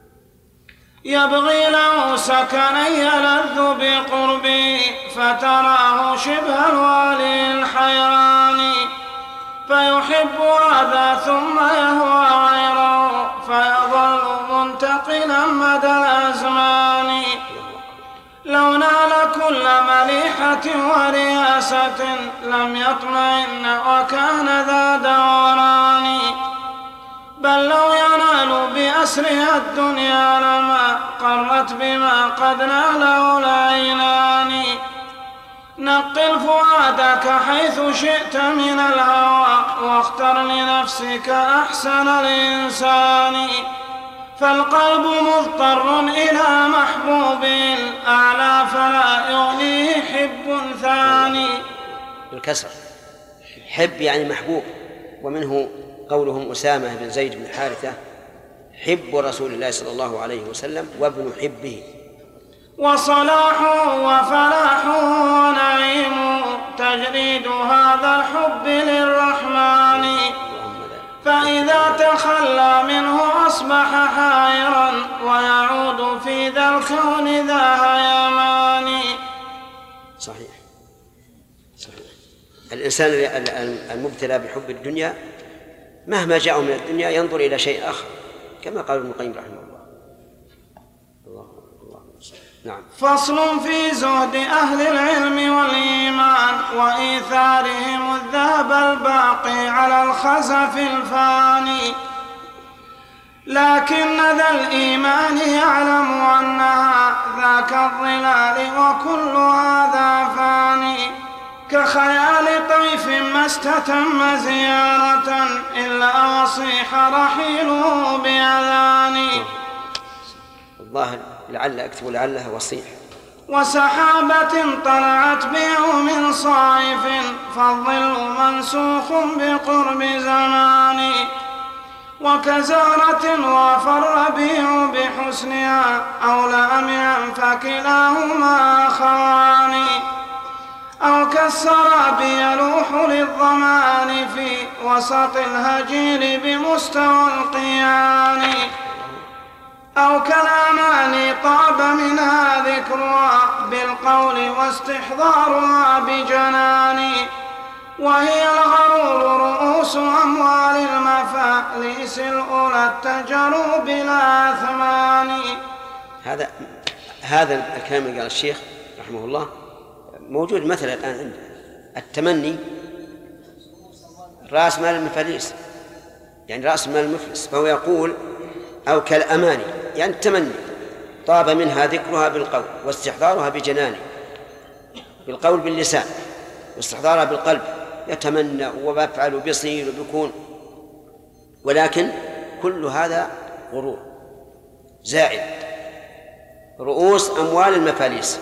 يبغي له سكنا يلذ بقربه فتراه شبه الوالي الحيران. فيحب هذا ثم يهوى غيره فيظل منتقلا مدى الأزمان. لو نال كل مليحة ورياسة لم يطمئن وكان ذا دوران. بل لو ينال بأسرها الدنيا لما قرت بما قد ناله العينان. نقل فؤادك حيث شئت من الهوى واختر لنفسك أحسن الإنسان. فالقلب مضطر إلى محبوبه الأعلى فلا يغنيه حب ثاني. بالكسر، حب يعني محبوب. ومنه قولهم أسامة بن زيد بن حارثة: حب رسول الله صلى الله عليه وسلم وابن حبه. وصلاحه وفلاحه ونعيمه تجريد هذا الحب للرحمن. فإذا تخلى منه أصبح حائرا ويعود في ذا الكون ذا هيمان. صحيح. الإنسان المبتلى بحب الدنيا مهما جاء من الدنيا ينظر إلى شيء آخر، كما قال ابن القيم رحمه الله. نعم. فصل في زهد أهل العلم والإيمان وإيثارهم الذهب الباقي على الخزف الفاني. لكن ذا الإيمان يعلم أنها ذاك الظلال وكل هذا فاني. كخيال طيف ما استتم زيارة إلا وصيح رحيله بأذان. الظاهر لعل أكتب لعلها وصيح. وسحابة طلعت بيوم صائف فالظل منسوخ بقرب زمان وكزارة وافى الربيع بحسنها أو لامعا فكلاهما أخوان أو كالسراب يلوح للظمان في وسط الهجير بمستوى القيان أو كالأماني طاب منها ذكرها بالقول واستحضارها بجنان وهي الغرور رؤوس أموال المفاليس الأولى اتجروا بلا أثمان. هذا الكلام اللي قال الشيخ رحمه الله موجود مثلا الآن عندنا. التمني رأس مال المفاليس، يعني رأس مال المفلس، فهو يقول أو كالأماني يعني التمني طاب منها ذكرها بالقول واستحضارها بجنانه، بالقول باللسان واستحضارها بالقلب، يتمنى وبفعل وبيصير وبيكون، ولكن كل هذا غرور زائد. رؤوس أموال المفاليس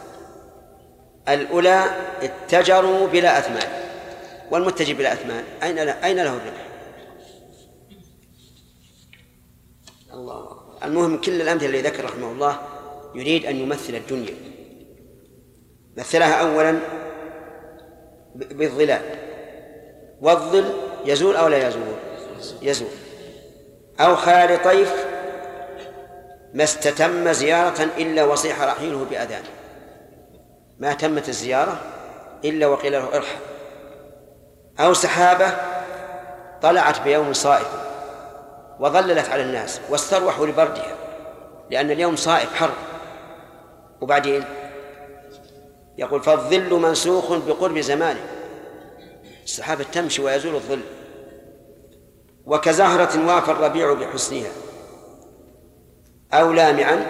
الأولى اتجروا بلا أثمان، والمتجر بلا أثمان أين له الربح؟ الله. المهم كل الأمثلة اللي ذكر رحمه الله يريد أن يمثل الدنيا، مثلها أولا بالظلال، والظل يزول أو لا يزول؟ يزول. أو خلال طيف ما استتم زيارة إلا وصيح رحيله بأذان، ما تمت الزيارة إلا وقيل له ارحل. أو سحابة طلعت بيوم صائف وظللت على الناس واستروحوا لبردها لأن اليوم صائف حر، وبعدين يقول فالظل منسوخ بقرب زمانه، السحابة تمشي ويزول الظل. وكزهرة وافى الربيع بحسنها أو لامعا،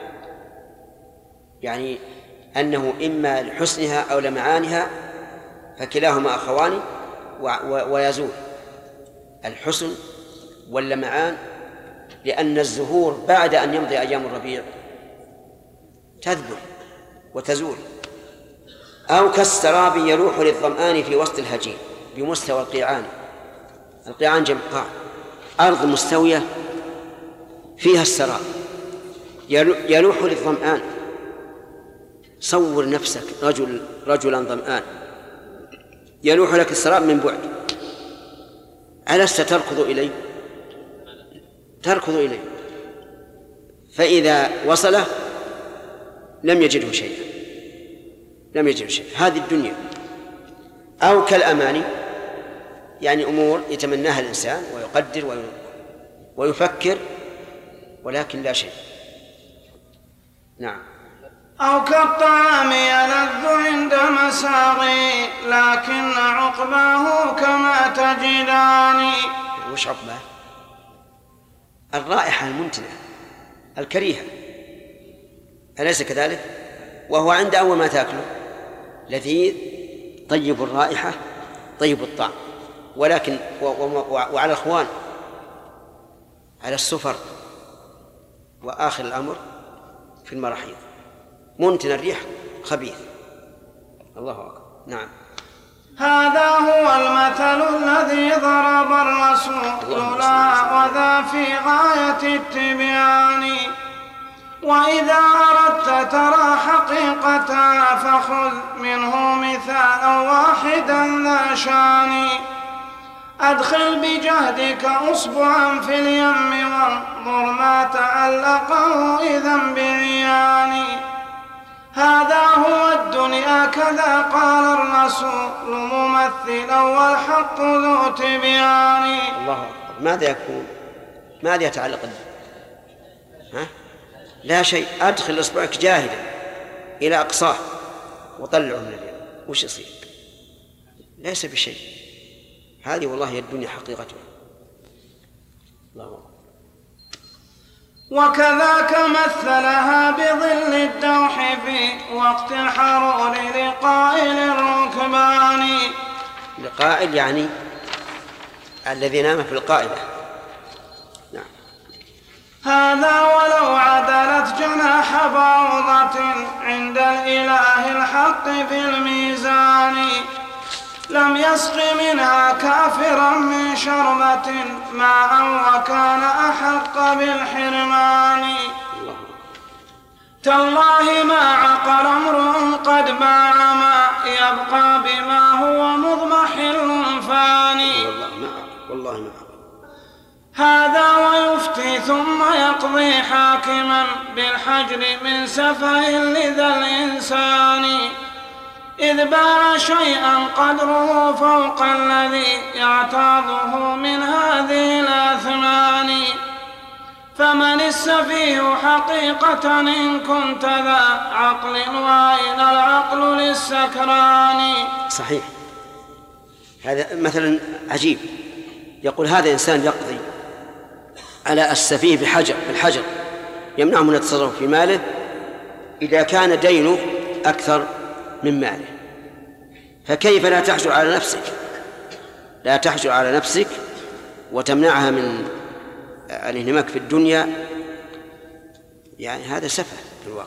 يعني أنه إما لحسنها أو لمعانها فكلاهما أخوان ويزول الحسن واللمعان، لأن الزهور بعد أن يمضي أيام الربيع تذبل وتزول. أو كالسراب يلوح للظمآن في وسط الهجين بمستوى القيعان، القيعان جمع قاع، أرض مستوية فيها السراب يلوح للظمآن. صور نفسك رجلا ظمآن يلوح لك السراب من بعد، ألست تركض إليه؟ تركض إليه، فإذا وصله لم يجده شيئا، لم يجده شيئا. هذه الدنيا. أو كالأماني يعني أمور يتمناها الإنسان ويقدر ويفكر ولكن لا شيء. نعم. أو كالطعام يلذ عند مساغي لكن عقباه كما تجدان. وش عقباه؟ الرائحة المنتنة الكريهة، أليس كذلك؟ وهو عند أول ما تأكله لذيذ طيب الرائحة طيب الطعم، ولكن وعلى الأخوان على السفر وآخر الأمر في المراحيض منتن الريح خبيث. الله أكبر. نعم. هذا هو المثل الذي ضرب الرسول له وذا في غاية التبيان. وإذا أردت ترى حقيقتها فخذ منه مثالا واحدا ذا شان. أدخل بجهدك أصبعا في اليم وانظر ما تعلقه إذا بعيان. هذا هو الدنيا كذا قال الرسول ممثلا والحق ذو تبيان. الله أكبر. ماذا يكون؟ ماذا يتعلق ها؟ لا شيء. أدخل إصبعك جاهدا إلى أقصاه وطلعه من اليم، وش يصير؟ ليس بشيء. هذه والله هي الدنيا حقيقتها. الله أكبر. وكذاك مثلها بظل الدوح في وقت الحرور لقائل الركبان. لقائل يعني الذي نام في القائلة. نعم. هذا ولو عدلت جناح بعوضة عند الإله الحق في الميزان لم يسق منها كافرا من شربة ماء وكان أحق بالحرمان. تالله ما عقل امرؤ قد باع ما يبقى بما هو مضمحل فاني. والله ما هذا ويفتي ثم يقضي حاكما بالحجر من سفه لذا الإنسان إذ باع شيئا قدره فوق الذي يعتاضه من هذه الأثمان. فمن السفيه حقيقة إن كنت ذا عقل وأين العقل للسكران. صحيح. هذا مثلا عجيب، يقول هذا إنسان يقضي على السفيه بالحجر يمنعه من التصرف في ماله إذا كان دينه أكثر من ماله، فكيف لا تحجر على نفسك؟ لا تحجر على نفسك وتمنعها من الانهماك في الدنيا، يعني هذا سفه في الواقع.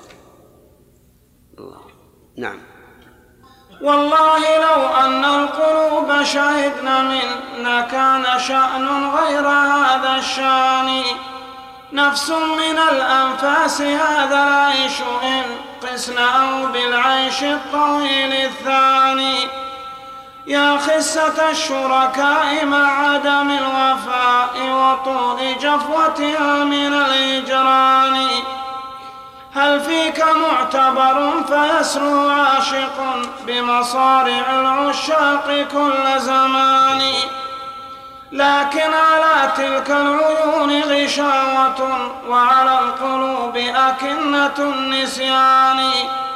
الله. نعم. والله لو أن القلوب شهدن منا كان شأن غير هذا الشان. نفس من الأنفاس هذا العيش إن قسن أو بالعيش الطويل الثاني. يا خسة الشركاء مع عدم الوفاء وطول جفوتها من الإجران. هل فيك معتبر فيسرو عاشق بمصارع العشاق كل زمان. لكن على تلك العيون غشاوة وعلى القلوب أكنة النسيان.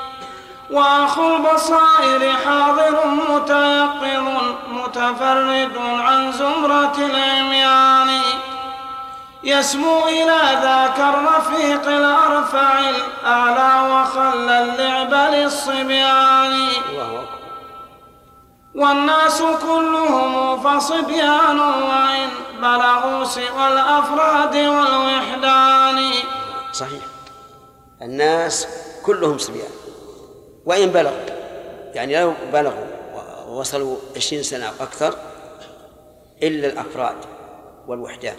وأخو البصائر حاضر متيقظ متفرد عن زمرة العميان. يسمو إلى ذاك الرفيق الأرفع الأعلى وخلى اللعب للصبيان. والناس كلهم فصبيان وإن بلغوا سوى الأفراد والوحدان. صحيح، الناس كلهم صبيان وإن بلغوا، يعني لو بلغوا ووصلوا 20 سنة أو أكثر، إلا الأفراد والوحدان.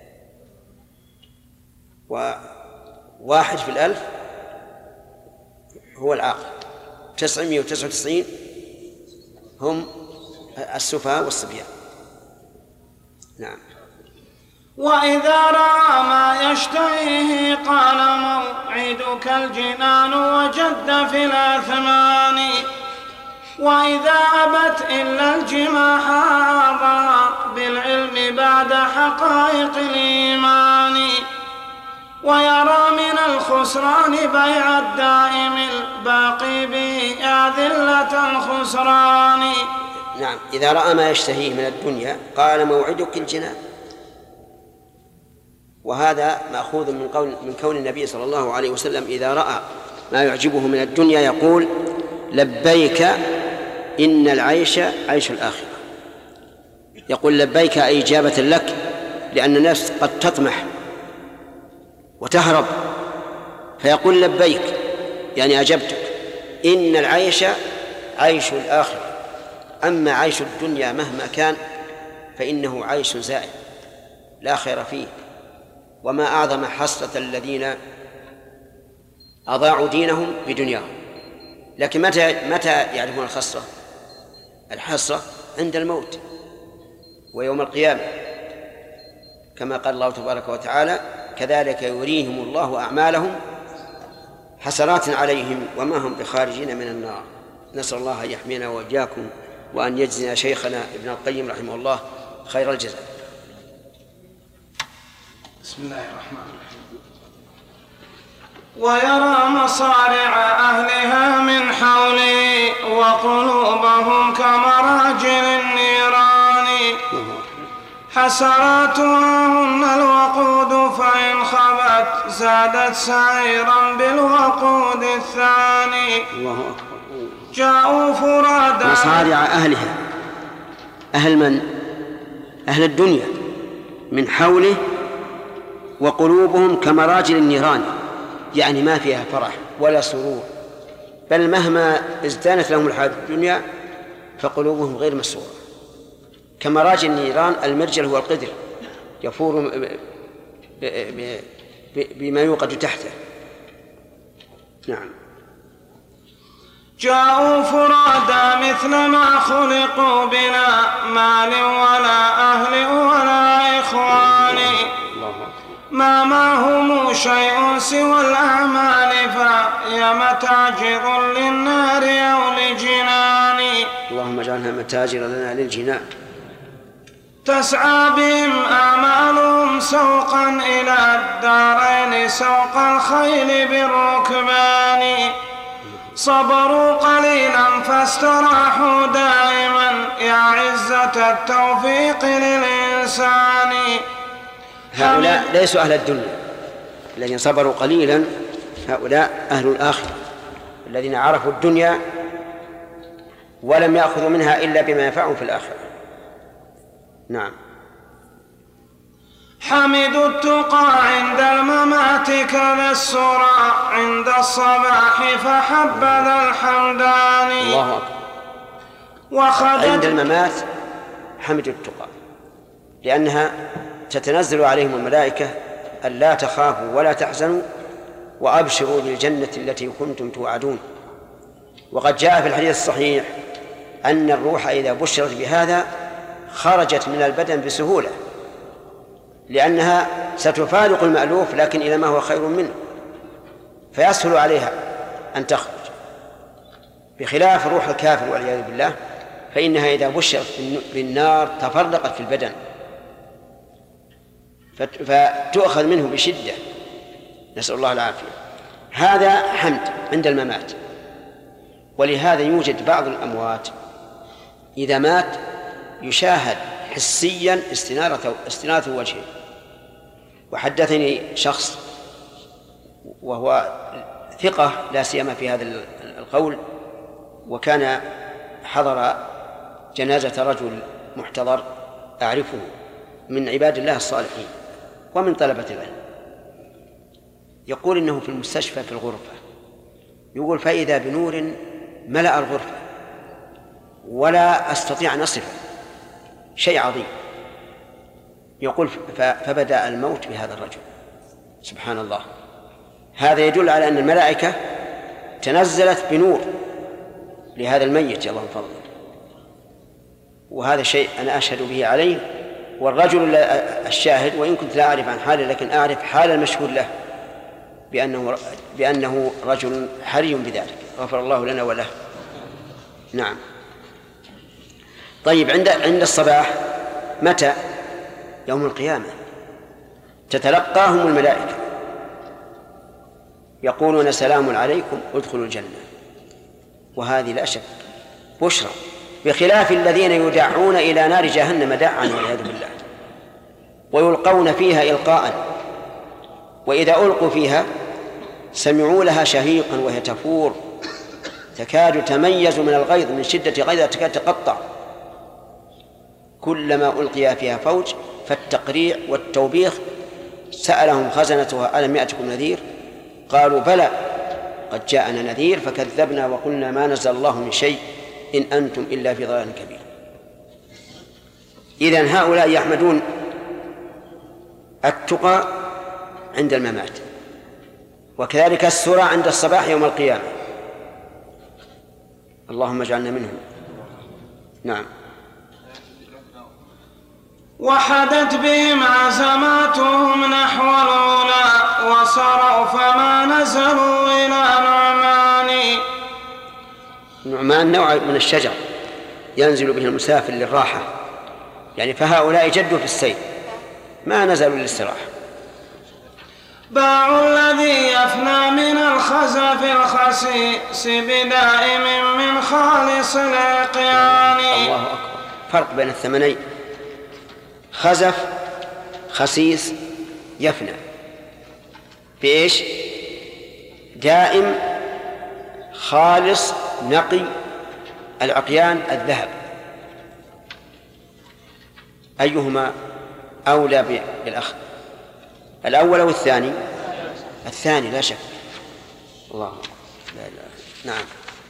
وواحد في 1000 هو العاقل، 999 هم السفهاء والصبيان. نعم. وإذا رأى ما يشتهيه قال موعدك الجنان وجد في الأثمان. وإذا أبت إلا الجماح أعضى بالعلم بعد حقائق الإيمان. ويرى من الخسران بيع الدائم الباقي به أذلة الخسران. نعم. إذا رأى ما يشتهيه من الدنيا قال موعدك الجنان. وهذا مأخوذ من كون النبي صلى الله عليه وسلم إذا رأى ما يعجبه من الدنيا يقول لبيك إن العيش عيش الآخرة. يقول لبيك أي إجابة لك، لأن الناس قد تطمح وتهرب، فيقول لبيك يعني أجبتك، إن العيش عيش الآخرة. أما عيش الدنيا مهما كان فإنه عيش زائل لا خير فيه. وما أعظم حسرة الذين أضاعوا دينهم بدنياهم. لكن متى يعرفون الخسرة؟ الحسرة عند الموت ويوم القيامة، كما قال الله تبارك وتعالى كذلك يريهم الله أعمالهم حسرات عليهم وما هم بخارجين من النار. نسأل الله أن يحمينا وإياكم وأن يجزينا شيخنا ابن القيم رحمه الله خير الجزاء. بسم الله الرحمن الرحيم. ويرى مصارع أهلها من حوله وقلوبهم كمراجل النيران. حسراتها هن الوقود فإن خبت زادت سعيرا بالوقود الثاني. جاءوا فرادا. مصارع أهلها، أهل من؟ أهل الدنيا من حوله وقلوبهم كمراجل النيران، يعني ما فيها فرح ولا سرور، بل مهما ازدانت لهم الحياة الدنيا فقلوبهم غير مسرورة. كمراجل النيران، المرجل هو القدر يفور بما يوقد تحته. نعم. جاءوا فرادا مثل ما خلقوا بلا مال ولا أهل ولا إخوان، ما معهم شيء سوى الأعمال، فهي متاجر للنار أو للجنان. اللهم اجعلها متاجر لنا للجنان. تسعى بهم آمالهم سوقا إلى الدارين، سوق الخيل بالركبان. صبروا قليلا فاستراحوا دائما، يا عزة التوفيق للإنسان. هؤلاء ليسوا أهل الدنيا الذين صبروا قليلا، هؤلاء أهل الآخرة الذين عرفوا الدنيا ولم يأخذوا منها إلا بما ينفعهم في الآخرة. نعم. حمدوا التقى عند الممات كذا السرى، عند الصباح فحبذا الحمدان. الله أكبر. عند الممات حمدوا التقى، لأنها تتنزل عليهم الملائكة ألا تخافوا ولا تحزنوا وأبشروا بالجنة التي كنتم توعدون. وقد جاء في الحديث الصحيح أن الروح إذا بشرت بهذا خرجت من البدن بسهولة، لأنها ستفارق المألوف لكن إلى ما هو خير منه، فيسهل عليها أن تخرج، بخلاف روح الكافر والعياذ بالله، فإنها إذا بشرت بالنار تفرقت في البدن فتؤخذ منه بشدة، نسأل الله العافية. هذا حمد عند الممات. ولهذا يوجد بعض الأموات إذا مات يشاهد حسيا استنارة وجهه. وحدثني شخص وهو ثقة لا سيما في هذا القول، وكان حضر جنازة رجل محتضر أعرفه من عباد الله الصالحين ومن طلبة العلم، يقول إنه في المستشفى في الغرفة، يقول فإذا بنور ملأ الغرفة ولا أستطيع أن أصفه، شيء عظيم. يقول فبدأ الموت بهذا الرجل. سبحان الله. هذا يدل على أن الملائكة تنزلت بنور لهذا الميت الله فضله، وهذا شيء أنا أشهد به عليه. والرجل الشاهد، وإن كنت لا أعرف عن حاله لكن أعرف حال المشهور له بأنه رجل حري بذلك، غفر الله لنا وله. نعم. طيب، عند الصباح متى؟ يوم القيامة تتلقاهم الملائكة يقولون سلام عليكم ادخلوا الجنة، وهذه لا شك بشرى، بخلاف الذين يدعون إلى نار جهنم دعا والعياذ بالله، ويلقون فيها إلقاء، وإذا ألقوا فيها سمعوا لها شهيقا وهي تفور تكاد تميز من الغيظ، من شدة غيظها تكاد تقطع. كلما ألقي فيها فوج فالتقريع والتوبيخ سألهم خزنتها ألم يأتكم نذير؟ قالوا بلى قد جاءنا نذير فكذبنا وقلنا ما نزل الله من شيء إن أنتم إلا في ضلال كبير. إذن هؤلاء يحمدون التقى عند الممات، وكذلك السرى عند الصباح يوم القيامة. اللهم اجعلنا منهم. نعم. وحدت بهم عزماتهم نحو العلا، وصروا فما نزلوا إلى نعمان. نعمان نوع من الشجر ينزل به المسافر للراحة، يعني فهؤلاء جدوا في السير ما نزلوا للاستراحة. باع الذي يفنى من الخزف الخسيس بدائم من خالص العقيان. الله أكبر. فرق بين الثمنين، خزف خسيس يفنى بإيش؟ دائم خالص نقي العقيان الذهب. أيهما أولى بالأخذ؟ الأول أو الثاني؟ الثاني لا شك. الله لا. نعم.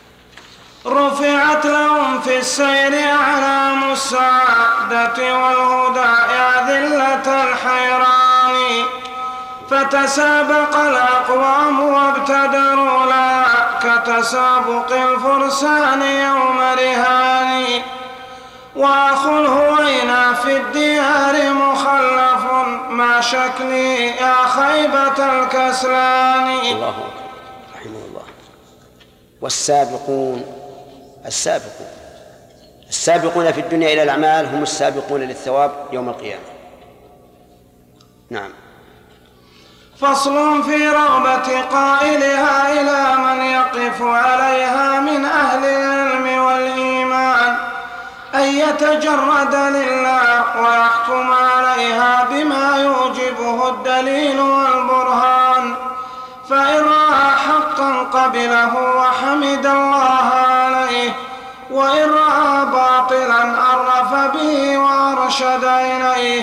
رفعت لهم في السير أعلام السعادة والهدى يا ذلة الحيران، فتسابق الأقوام وابتدروا لا كتسابق الفرسان يوم رهان، وأخو الهوينا في الديار مخلف ما شكلي يا خيبة الكسلان. الله أكبر رحمه الله. والسابقون السابقون في الدنيا إلى الأعمال هم السابقون للثواب يوم القيامة. نعم. فصل في رغبة قائلها إلى من يقف عليها من أهل العلم والإيمان أن يتجرد لله ويحكم عليها بما يوجبه الدليل والبرهان، فإن رأى حقا قبله وحمد الله عليه، وإن رأى باطلا عرف به وأرشد إليه.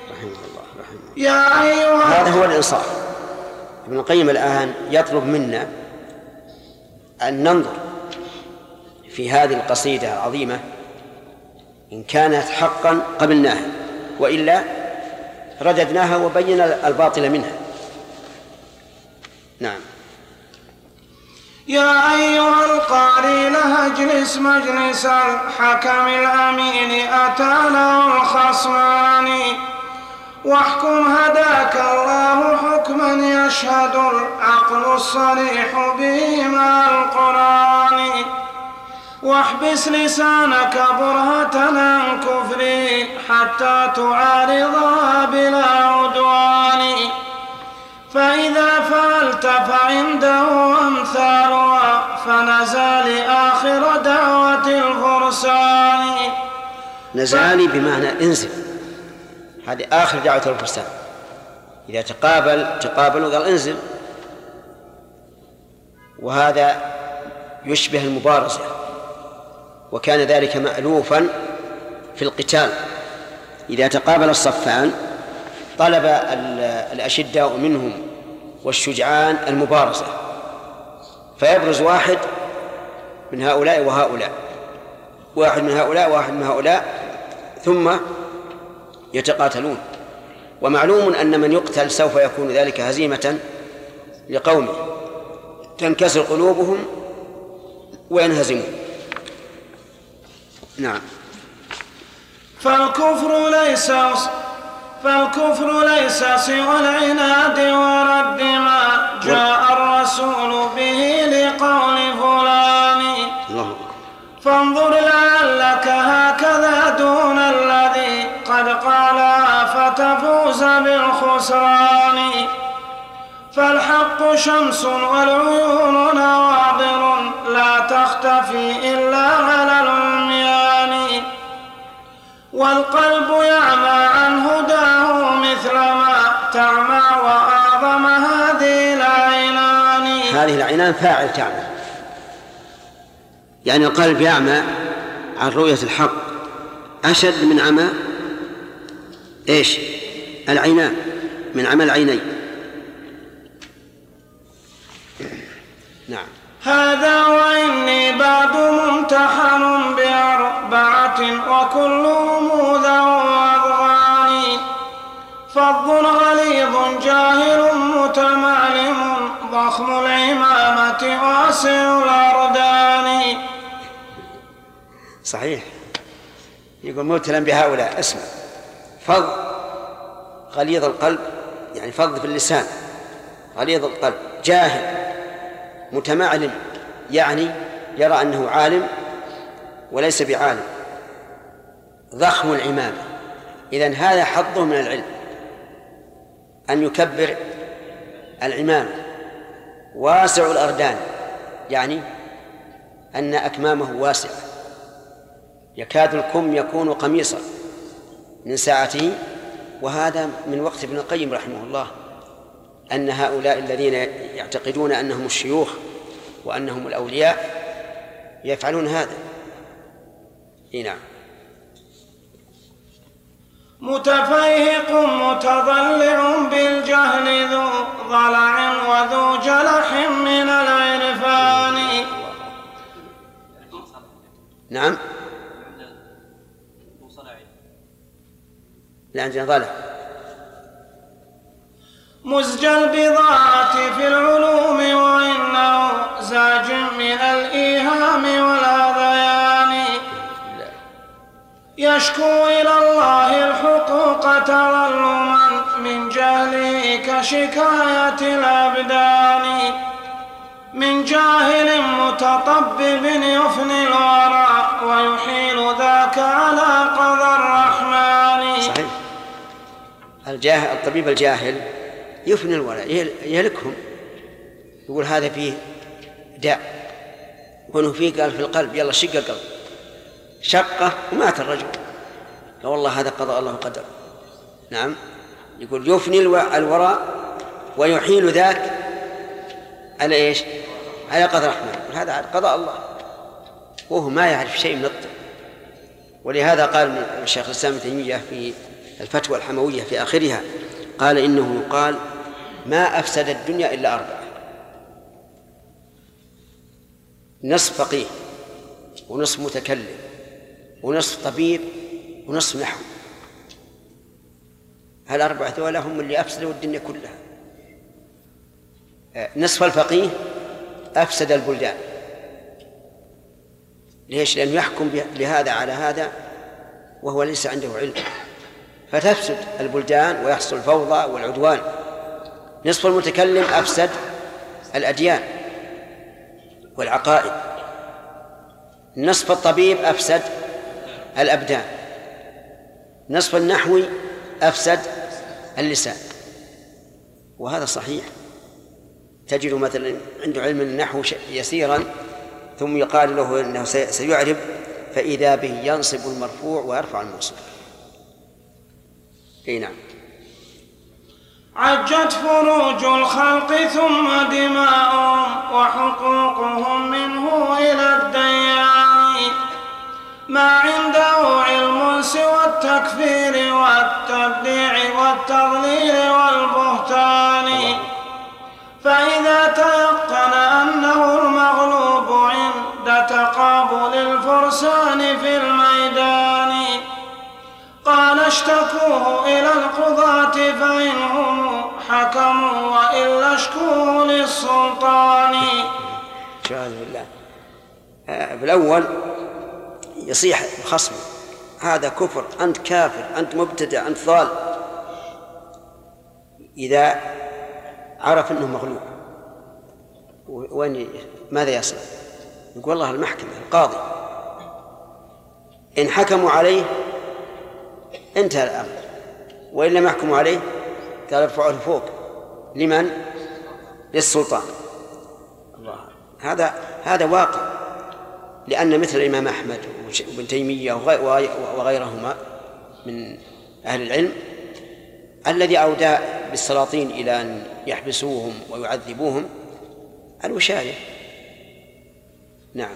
يا أيها هذا هو الإنصاف. ابن القيم الآن يطلب منا أن ننظر في هذه القصيدة العظيمة، إن كانت حقا قبلناها، وإلا رددناها وبينا الباطل منها. نعم. يا أيها القاري له اجلس مجلس الحكم الأمين أتى له الخصمان، واحكم هداك الله حكما يشهد العقل الصريح به مع القرآن، واحبس لسانك برهة عن كفري حتى تعارضها بلا عدوان، فإذا فعلت فعنده أمثالها فنزال آخر دعوة الفرسان. نزالي بمعنى انزل، هذه آخر دعوة الفرسان. إذا تقابلوا قال انزل، وهذا يشبه المبارزة، وكان ذلك مألوفا في القتال. إذا تقابل الصفان طلب الأشداء منهم والشجعان المبارزة، فيبرز واحد من هؤلاء وهؤلاء، واحد من هؤلاء واحد من هؤلاء، ثم يتقاتلون. ومعلوم أن من يقتل سوف يكون ذلك هزيمة لقومه، تنكسر قلوبهم وينهزمون. نعم. فالكفر ليس سوى العناد ورد ما جاء الرسول به لقول فلان، فانظر لعلك هكذا دون الذي قد قالها فتفوز بالخسران، فالحق شمس والعيون نواظر لا تختفي إلا على العميان، والقلب يعمى عن هداه مثل ما تعمى وأعظم هذه العينان. هذه العينان فاعل تعمى، يعني القلب يعمى عن رؤية الحق أشد من عمى إيش؟ العينان، من عمى العينين. نعم. هذا وإني بعد ممتحن بأربعة وكلهم ذو أضغان، فظ غليظ جاهل متمعلم ضخم العمامة واسع الأردان. صحيح، يقول مبتلا بهؤلاء. اسمع، فظ غليظ القلب، يعني فظ في اللسان، غليظ القلب، جاهل متمعلم، يعني يرى أنه عالم وليس بعالم، ضخم العمامة. إذن هذا حظه من العلم، أن يكبر العمامة. واسع الأردان، يعني أن أكمامه واسعة، يكاد الكم يكون قميصا من ساعته. وهذا من وقت ابن القيم رحمه الله، أن هؤلاء الذين يعتقدون أنهم الشيوخ وأنهم الأولياء يفعلون هذا. نعم. متفيهق متضلع بالجهل ذو ضلع وذو جلح من العرفان. نعم لا عندنا ضلع. مزج البضاعة في العلوم وإنه زاج من الإيهام والهذيان. يشكو إلى الله الحقوق تظلما من جهله كشكاية الأبدان. من جاهل متطبب يفني الورى ويحيل ذاك على قضى الرحمن. صحيح. الطبيب الجاهل يفني الورى يهلكهم، يقول هذا فيه داء وانه فيه قال في القلب يلا شق القلب، شقه ومات الرجل. لا والله هذا قضاء الله وقدر. نعم يقول يفني الورى ويحيل ذاك على ايش؟ على قدر الرحمن. هذا قضاء الله وهو ما يعرف شيء من الطب. ولهذا قال الشيخ الإسلام ابن تيمية في الفتوى الحموية في آخرها قال إنه يقال ما أفسد الدنيا إلا 4: نصف فقيه ونصف متكلم ونصف طبيب ونصف نحو. هالأربعة ذولا هم اللي أفسدوا الدنيا كلها. نصف الفقيه أفسد البلدان. ليش؟ لأنه يحكم بهذا على هذا وهو ليس عنده علم، فتفسد البلدان ويحصل الفوضى والعدوان. نصف المتكلم أفسد الأديان والعقائد. نصف الطبيب أفسد الأبدان. نصف النحوي أفسد اللسان. وهذا صحيح. تجد مثلا عنده علم النحو يسيرا ثم يقال له أنه سيعرب فإذا به ينصب المرفوع ويرفع المنصوب. نعم. عجت فروج الخلق ثم دماؤهم وحقوقهم منه إلى الديان. ما عنده علم سوى التكفير والتبديع والتضليل والبهتان. فإذا تيقن أنه المغلوب عند تقابل الفرسان في الميدان قال اشتكوه إلى القضاة فإنهم حكموا وإلا اشكوه للسلطان. شاهد بالله. بالأول يصيح الخصم هذا كفر، أنت كافر، أنت مبتدع، أنت ضال. إذا عرف أنه مغلوب ماذا يصنع؟ يقول والله المحكمة القاضي إن حكموا عليه انتهى الأمر، وإن لم يحكموا عليه قال ارفعوه فوق. لمن؟ للسلطان. الله. هذا واقع، لأن مثل الإمام أحمد وابن تيمية وغيرهما من أهل العلم الذي أودى بالسلاطين إلى أن يحبسوهم ويعذبوهم الوشاية. نعم.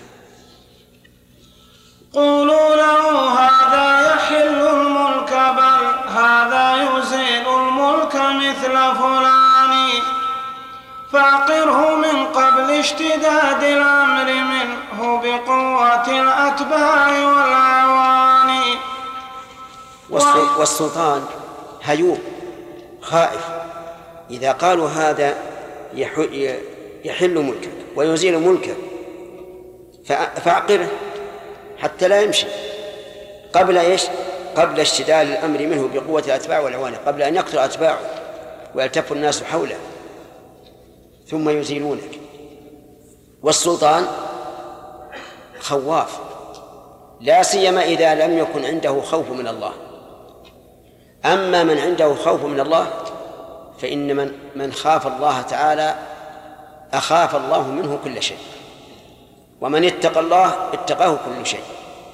قولوا له هذا يحل الملك بل هذا يزيل الملك مثل فلان. فاعقره من قبل اشتداد الأمر منه بقوة الأتباع والأعوان. والسلطان هيوب خائف. إذا قالوا هذا يحل ملكك ويزيل ملكك فاعقره حتى لا يمشي قبل إيش؟ قبل اشتداد الأمر منه بقوة الأتباع والأعوان، قبل أن يقتل أتباعه ويلتف الناس حوله ثم يزيلونك. والسلطان خواف، لا سيما إذا لم يكن عنده خوف من الله. أما من عنده خوف من الله فإن من خاف الله تعالى أخاف الله منه كل شيء، ومن اتقى الله اتقاه كل شيء.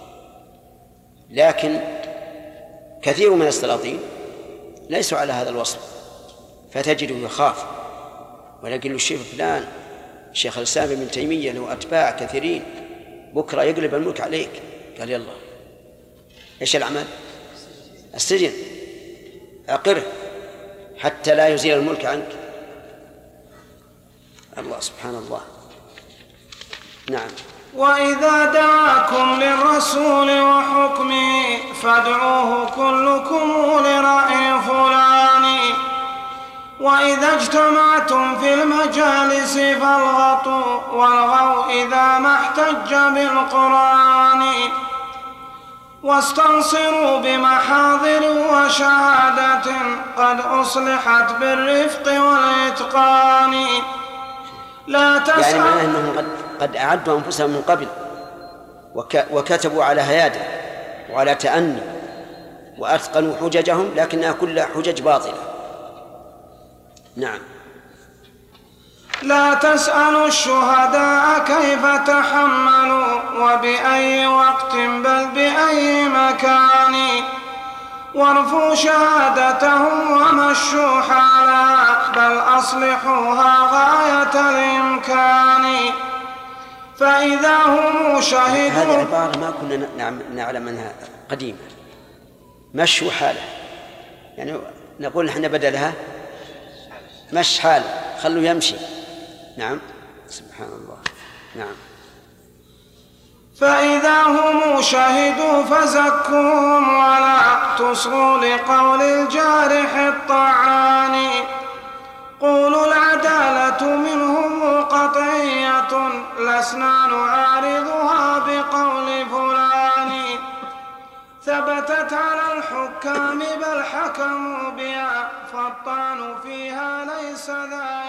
لكن كثير من السلاطين ليسوا على هذا الوصف، فتجده يخاف ولكن الشيخ فلان الشيخ الإسلام ابن تيمية له أتباع كثيرين، بكرة يقلب الملك عليك. قال يلا إيش العمل؟ السجن. أقره حتى لا يزيل الملك عنك. الله سبحان الله. نعم. وإذا دعاكم للرسول وحكمه فادعوه كلكم لرأي فلان، وإذا اجتمعتم في المجالس فالغطوا والغوا إذا ما احتج بالقرآن، واستنصروا بمحاضر وشهادة قد أصلحت بالرفق والإتقان. لا تسأل، يعني معناه أنهم قد أعدوا أنفسهم من قبل وكتبوا على هيادة وعلى تأني وأتقنوا حججهم، لكنها كلها حجج باطلة. نعم. لا تسألوا الشهداء كيف تحملوا وبأي وقت بل بأي مكان، وارفوا شهادتهم ومشوا حالها بل أصلحوها غاية الإمكان. فإذا هم شهدوا، هذه عبارة ما كنا نعلم منها قديما. مشوا حالة، يعني نقول نحن بدلها مش حالة، خلوا يمشي. نعم. سبحان الله. نعم. فإذا هم شهدوا فزكوهم ولا تصغوا لقول الجارح الطعان. قولوا العدالة منهم قطعية لسنا نعارضها بقول فلان، ثبتت على الحكام بل حكموا بها فالطعن فيها ليس ذا